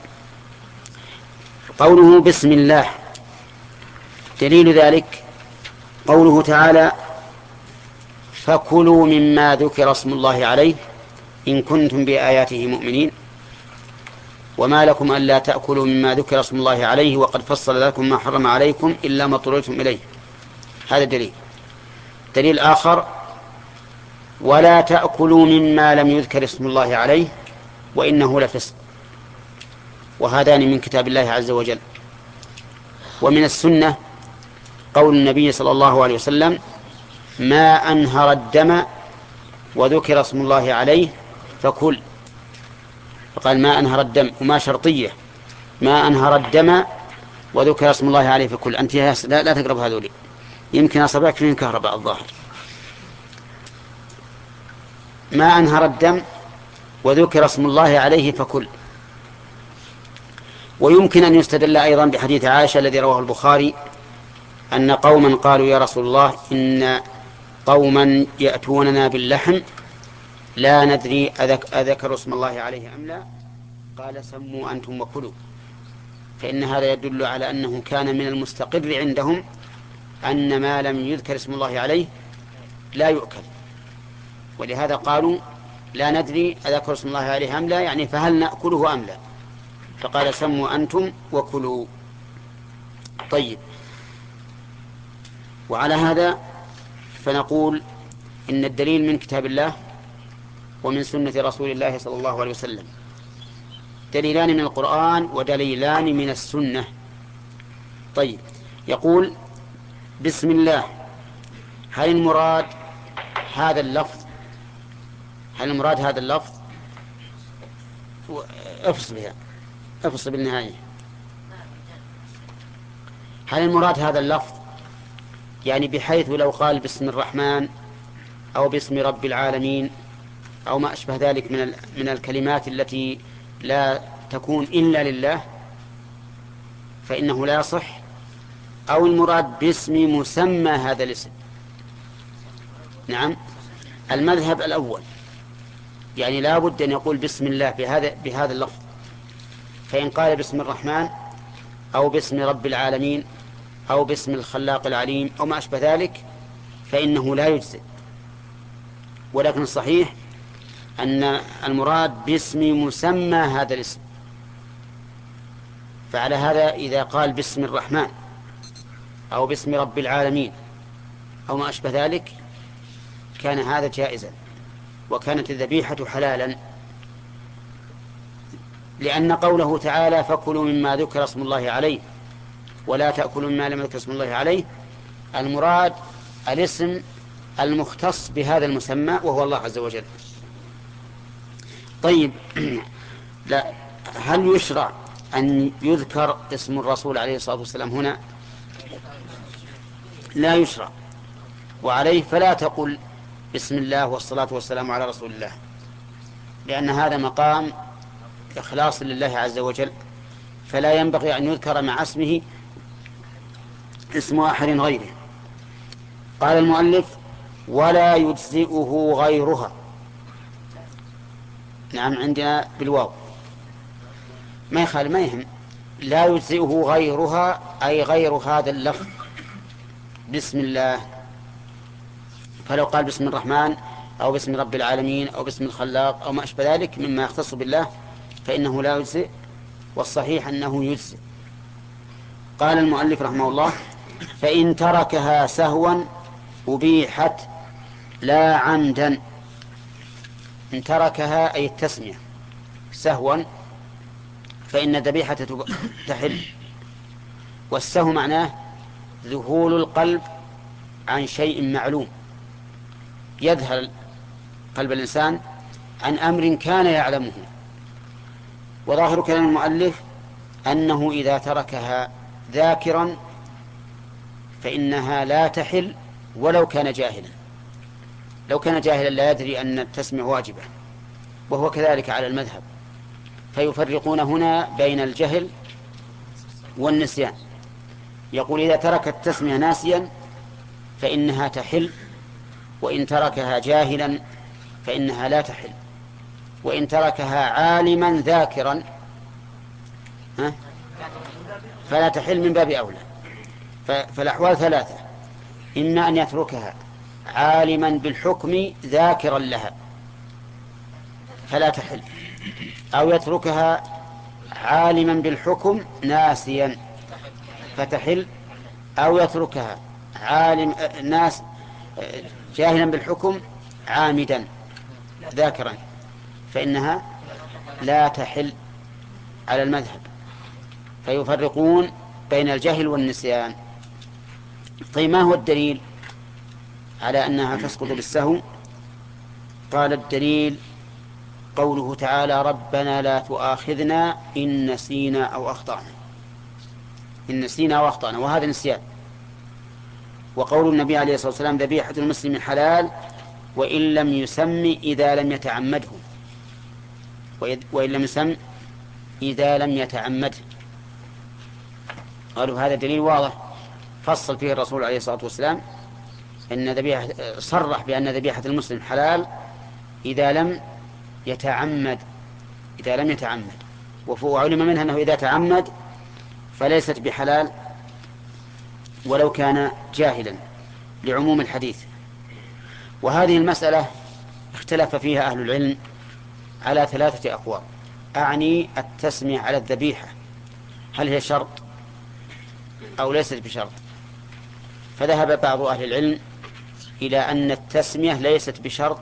قوله بسم الله دليل ذلك قوله تعالى فكلوا مما ذكر اسم الله عليه إن كنتم بآياته مؤمنين وما لكم ألا تأكلوا مما ذكر اسم الله عليه وقد فصل لكم ما حرم عليكم إلا ما اضطررتم إليه. هذا دليل. دليل آخر ولا تأكلوا مما لم يذكر اسم الله عليه وإنه لفسق، وهذان من كتاب الله عز وجل. ومن السنة قول النبي صلى الله عليه وسلم ما أنهر الدم وذكر اسم الله عليه فكل، فقال ما أنهر الدم وما شرطية، ما أنهر الدم وذكر اسم الله عليه فكل. أنت لا, لا تقرب هذولي، يمكن أصبعك فيهم كهرباء الظاهر. ما أنهر الدم وذكر اسم الله عليه فكل. ويمكن أن يستدل أيضا بحديث عائشة الذي رواه البخاري أن قوما قالوا يا رسول الله إن قوما يأتوننا باللحم لا ندري أذكر اسم الله عليه أم لا، قال سموا أنتم وكلوا. فإن هذا يدل على أنه كان من المستقر عندهم أن ما لم يذكر اسم الله عليه لا يؤكل، ولهذا قالوا لا ندري أذكر اسم الله عليه أم لا، يعني فهل نأكله أم لا، فقال سموا أنتم وكلوا. طيب، وعلى هذا فنقول إن الدليل من كتاب الله ومن سنة رسول الله صلى الله عليه وسلم، دليلان من القرآن ودليلان من السنة. طيب، يقول بسم الله، هل المراد هذا اللفظ هل المراد هذا اللفظ افصل بها افصل بالنهاية هل المراد هذا اللفظ يعني بحيث لو قال باسم الرحمن أو باسم رب العالمين أو ما أشبه ذلك من من الكلمات التي لا تكون إلا لله فإنه لا يصح، أو المراد باسم مسمى هذا الاسم؟ نعم، المذهب الأول، يعني لا بد أن يقول بسم الله بهذا بهذا اللفظ، فإن قال باسم الرحمن أو باسم رب العالمين أو باسم الخلاق العليم أو ما أشبه ذلك فإنه لا يجزئ. ولكن الصحيح أن المراد باسم مسمى هذا الاسم. فعلى هذا إذا قال باسم الرحمن أو باسم رب العالمين أو ما أشبه ذلك كان هذا جائزا، وكانت الذبيحة حلالا، لأن قوله تعالى فكلوا مما ذكر اسم الله عليه ولا تأكلوا مما لم يذكر اسم الله عليه، المراد الاسم المختص بهذا المسمى وهو الله عز وجل. طيب، لا، هل يشرع أن يذكر اسم الرسول عليه الصلاة والسلام هنا؟ لا يشرع، وعليه فلا تقل بسم الله والصلاة والسلام على رسول الله، لأن هذا مقام إخلاص لله عز وجل، فلا ينبغي أن يذكر مع اسمه اسم أحد غيره. قال المؤلف ولا يجزئه غيرها. نعم، عندنا بالواو ما يخال ما يهم، لا يجزئه غيرها أي غير هذا اللفظ بسم الله. فلو قال باسم الرحمن أو باسم رب العالمين أو باسم الخلاق أو ما أشبه ذلك مما يختص بالله فإنه لا يجزئ، والصحيح أنه يجزئ. قال المؤلف رحمه الله فإن تركها سهوا أبيحت لا عمدا. إن تركها أي التسمية سهوا فإن الذبيحة تحل، والسهو معناه ذهول القلب عن شيء معلوم، يذهل قلب الإنسان عن أمر كان يعلمه. وظاهر كلام المؤلف أنه إذا تركها ذاكرا فإنها لا تحل ولو كان جاهلا. لو كان جاهلا لا يدري أن التسمية واجبة، وهو كذلك على المذهب، فيفرقون هنا بين الجهل والنسيان. يقول إذا ترك التسمية ناسيا فإنها تحل، وإن تركها جاهلا فإنها لا تحل، وإن تركها عالما ذاكرا ها فلا تحل من باب أولى. فالأحوال ثلاثة: إما أن يتركها عالما بالحكم ذاكرا لها فلا تحل، أو يتركها عالما بالحكم ناسيا فتحل، أو يتركها عالم ناس جاهلا بالحكم عامدا ذاكرا فإنها لا تحل على المذهب. فيفرقون بين الجهل والنسيان. طيب ما هو الدليل على أنها تسقط بالسهو؟ قال الدليل قوله تعالى: ربنا لا تؤاخذنا إن نسينا أو أخطأنا. إن نسينا أو أخطأنا، وهذا نسيان. وقول النبي عليه الصلاة والسلام: ذبيحة المسلم حلال وإن لم يسم إذا لم يتعمده، وإن لم يسم إذا لم يتعمده. قالوا هذا دليل واضح فصل فيه الرسول عليه الصلاة والسلام أن ذبيحة، صرح بأن ذبيحة المسلم حلال إذا لم يتعمد إذا لم يتعمد وعلم منها أنه إذا تعمد فليست بحلال ولو كان جاهلا لعموم الحديث. وهذه المسألة اختلف فيها أهل العلم على ثلاثة أقوال، أعني التسمية على الذبيحة هل هي شرط أو ليست بشرط. فذهب بعض أهل العلم إلى أن التسمية ليست بشرط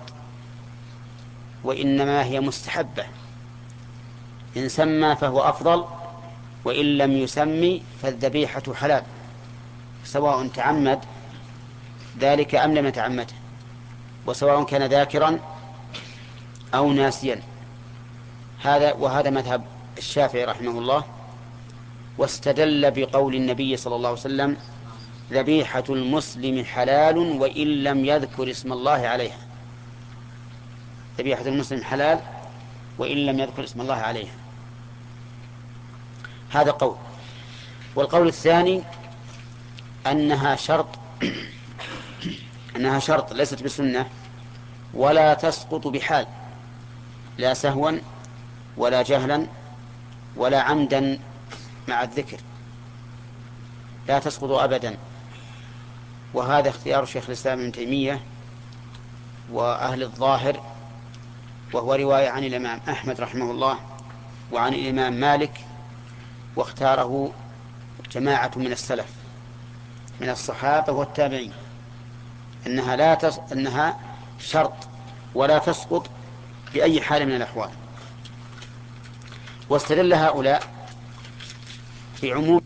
وإنما هي مستحبة، إن سمى فهو أفضل، وإن لم يسمي فالذبيحة حلال سواء تعمد ذلك أم لم يتعمده، وسواء كان ذاكرا أو ناسيا. هذا وهذا مذهب الشافعي رحمه الله، واستدل بقول النبي صلى الله عليه وسلم: ذبيحة المسلم حلال وإن لم يذكر اسم الله عليها. ذبيحة المسلم حلال وإن لم يذكر اسم الله عليها، هذا قول. والقول الثاني أنها شرط أنها شرط ليست بسنة، ولا تسقط بحال، لا سهوا ولا جهلا ولا عمدا مع الذكر، لا تسقط أبدا. وهذا اختيار شيخ الإسلام ابن تيمية وأهل الظاهر، وهو رواية عن الإمام أحمد رحمه الله وعن الإمام مالك، واختاره جماعة من السلف من الصحابة والتابعين، أنها لا تس... أنها شرط ولا تسقط بأي حال من الأحوال. واستدل هؤلاء بعموم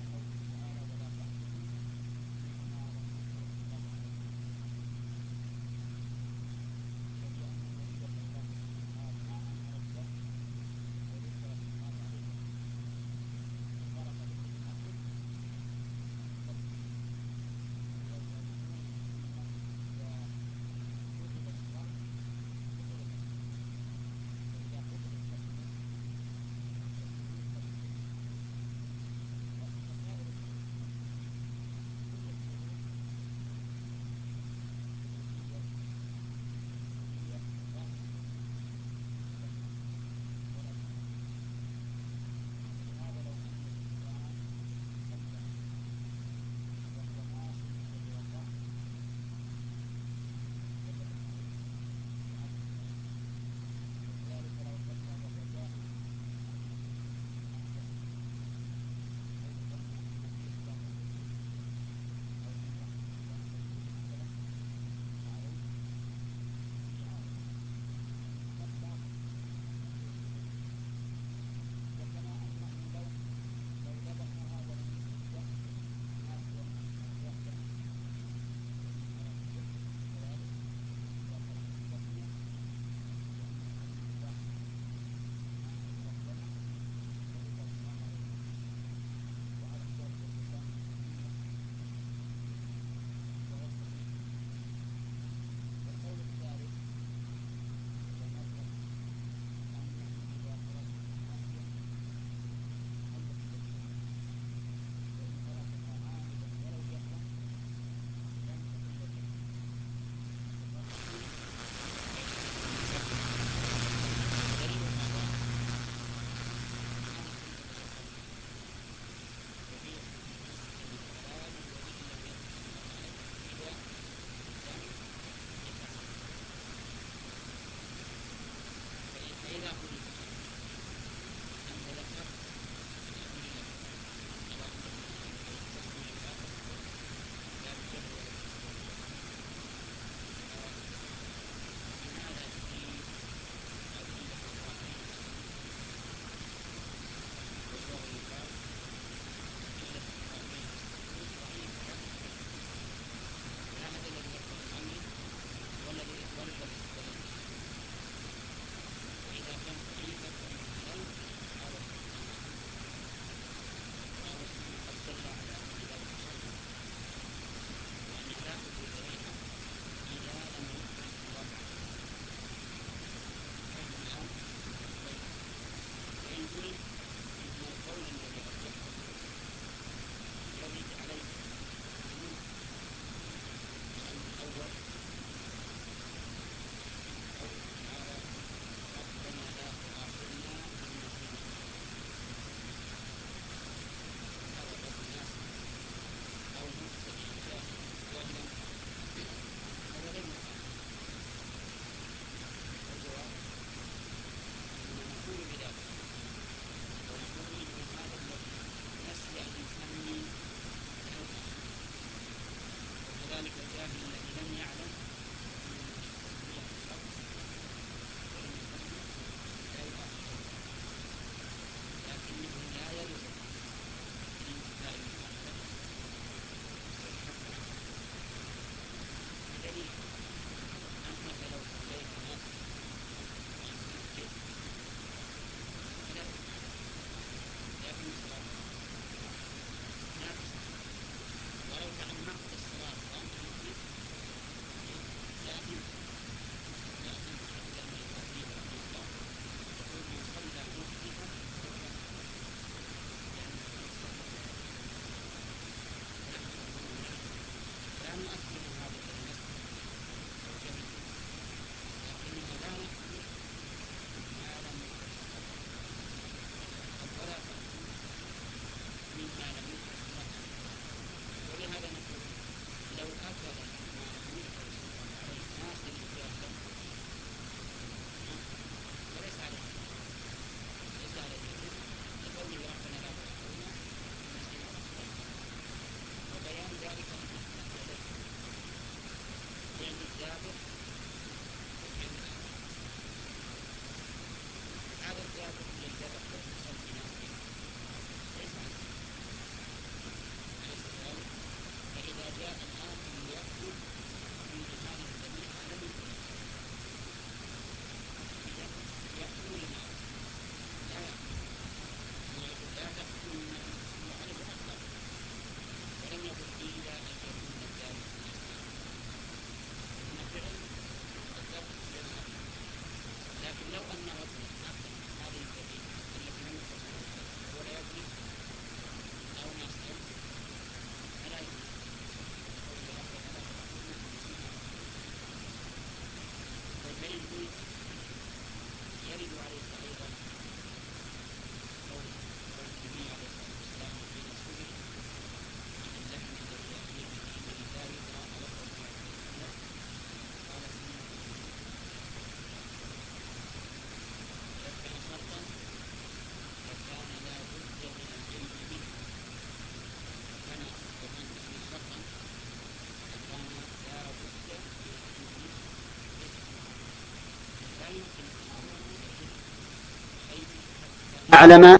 نعلم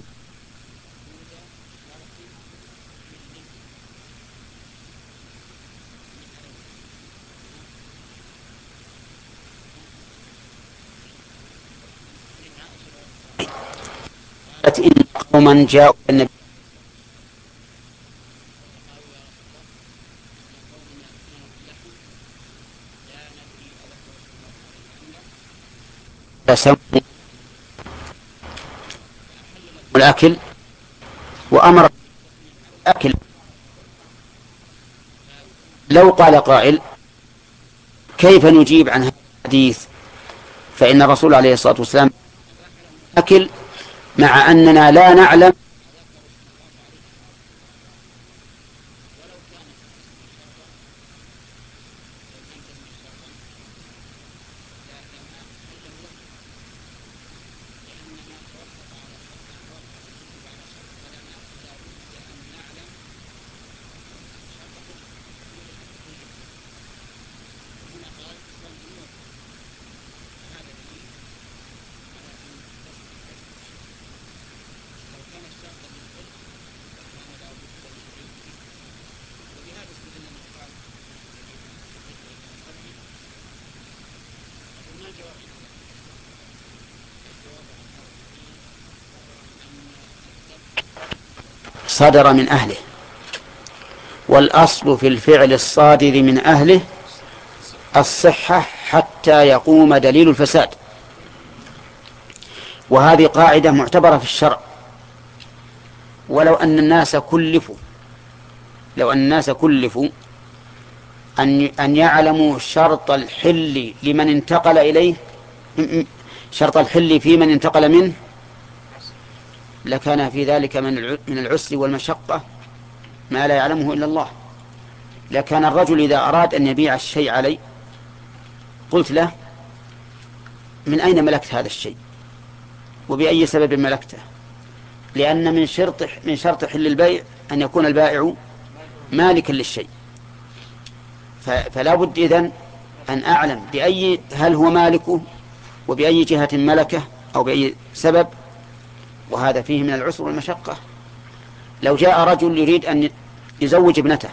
إن قوما جاءوا النبي فسموا الأكل وأمر الأكل. لو قال قائل كيف نجيب عن هذا الحديث فإن الرسول عليه الصلاة والسلام أكل مع أننا لا نعلم صدر من أهله، والأصل في الفعل الصادر من أهله الصحة حتى يقوم دليل الفساد. وهذه قاعدة معتبرة في الشرع. ولو أن الناس كلفوا لو أن الناس كلفوا أن أن يعلموا شرط الحل لمن انتقل إليه، شرط الحل في من انتقل منه، لكان في ذلك من العسر والمشقة ما لا يعلمه إلا الله. لكان الرجل إذا أراد أن يبيع الشيء علي قلت له من أين ملكت هذا الشيء وبأي سبب ملكته؟ لأن من شرط من شرط حل البيع أن يكون البائع مالكا للشيء. فلا بد إذن أن أعلم بأي هل هو مالكه وبأي جهة ملكه أو بأي سبب، وهذا فيه من العسر والمشقة. لو جاء رجل يريد أن يزوج ابنته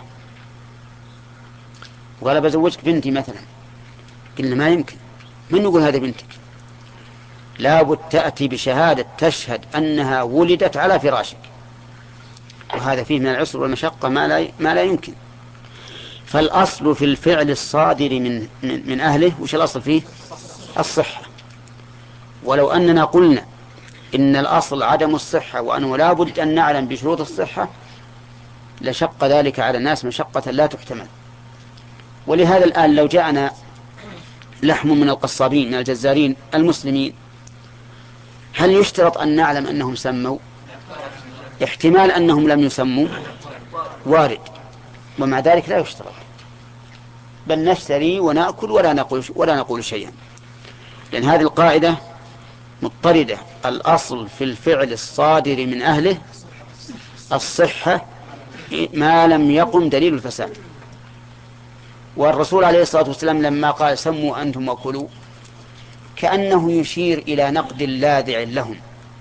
وقال بزوجك بنتي مثلا، قلنا ما يمكن، من يقول هذا بنتك؟ لابد تأتي بشهادة تشهد أنها ولدت على فراشك، وهذا فيه من العسر والمشقة ما لا ما لا يمكن. فالأصل في الفعل الصادر من من, من أهله وش الأصل فيه؟ الصحة. ولو أننا قلنا إن الأصل عدم الصحة وأنه لا بد أن نعلم بشروط الصحة لشق ذلك على الناس مشقة لا تحتمل. ولهذا الآن لو جاءنا لحم من القصابين من الجزارين المسلمين، هل يشترط أن نعلم أنهم سموا؟ احتمال أنهم لم يسموا وارد، ومع ذلك لا يشترط، بل نشتري ونأكل ولا نقول ولا نقول شيئا، لأن هذه القاعدة مضطردة. الأصل في الفعل الصادر من أهله الصحة ما لم يقم دليل الفساد. والرسول عليه الصلاة والسلام لما قال سموا أنتم وكلوا كأنه يشير إلى نقد لاذع لهم،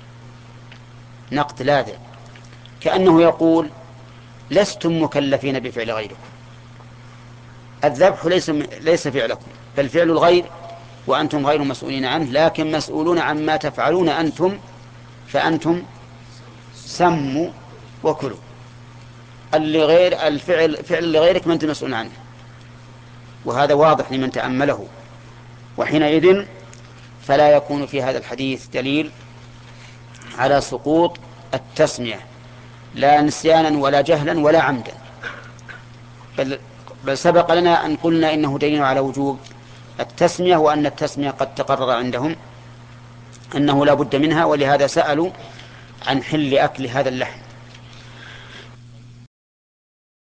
نقد لاذع، كأنه يقول لستم مكلفين بفعل غيركم، الذبح ليس ليس فعلكم بل فعل الغير وأنتم غير مسؤولين عنه، لكن مسؤولون عما تفعلون أنتم، فأنتم سموا وكلوا. اللي غير الفعل فعل لغيرك ما أنت مسؤول عنه، وهذا واضح لمن تأمله. وحينئذ فلا يكون في هذا الحديث دليل على سقوط التسمية لا نسيانا ولا جهلا ولا عمدا، بل, بل سبق لنا أن قلنا إنه دليل على وجوب التسمية، وأن التسمية قد تقرر عندهم أنه لا بد منها، ولهذا سألوا عن حل أكل هذا اللحم.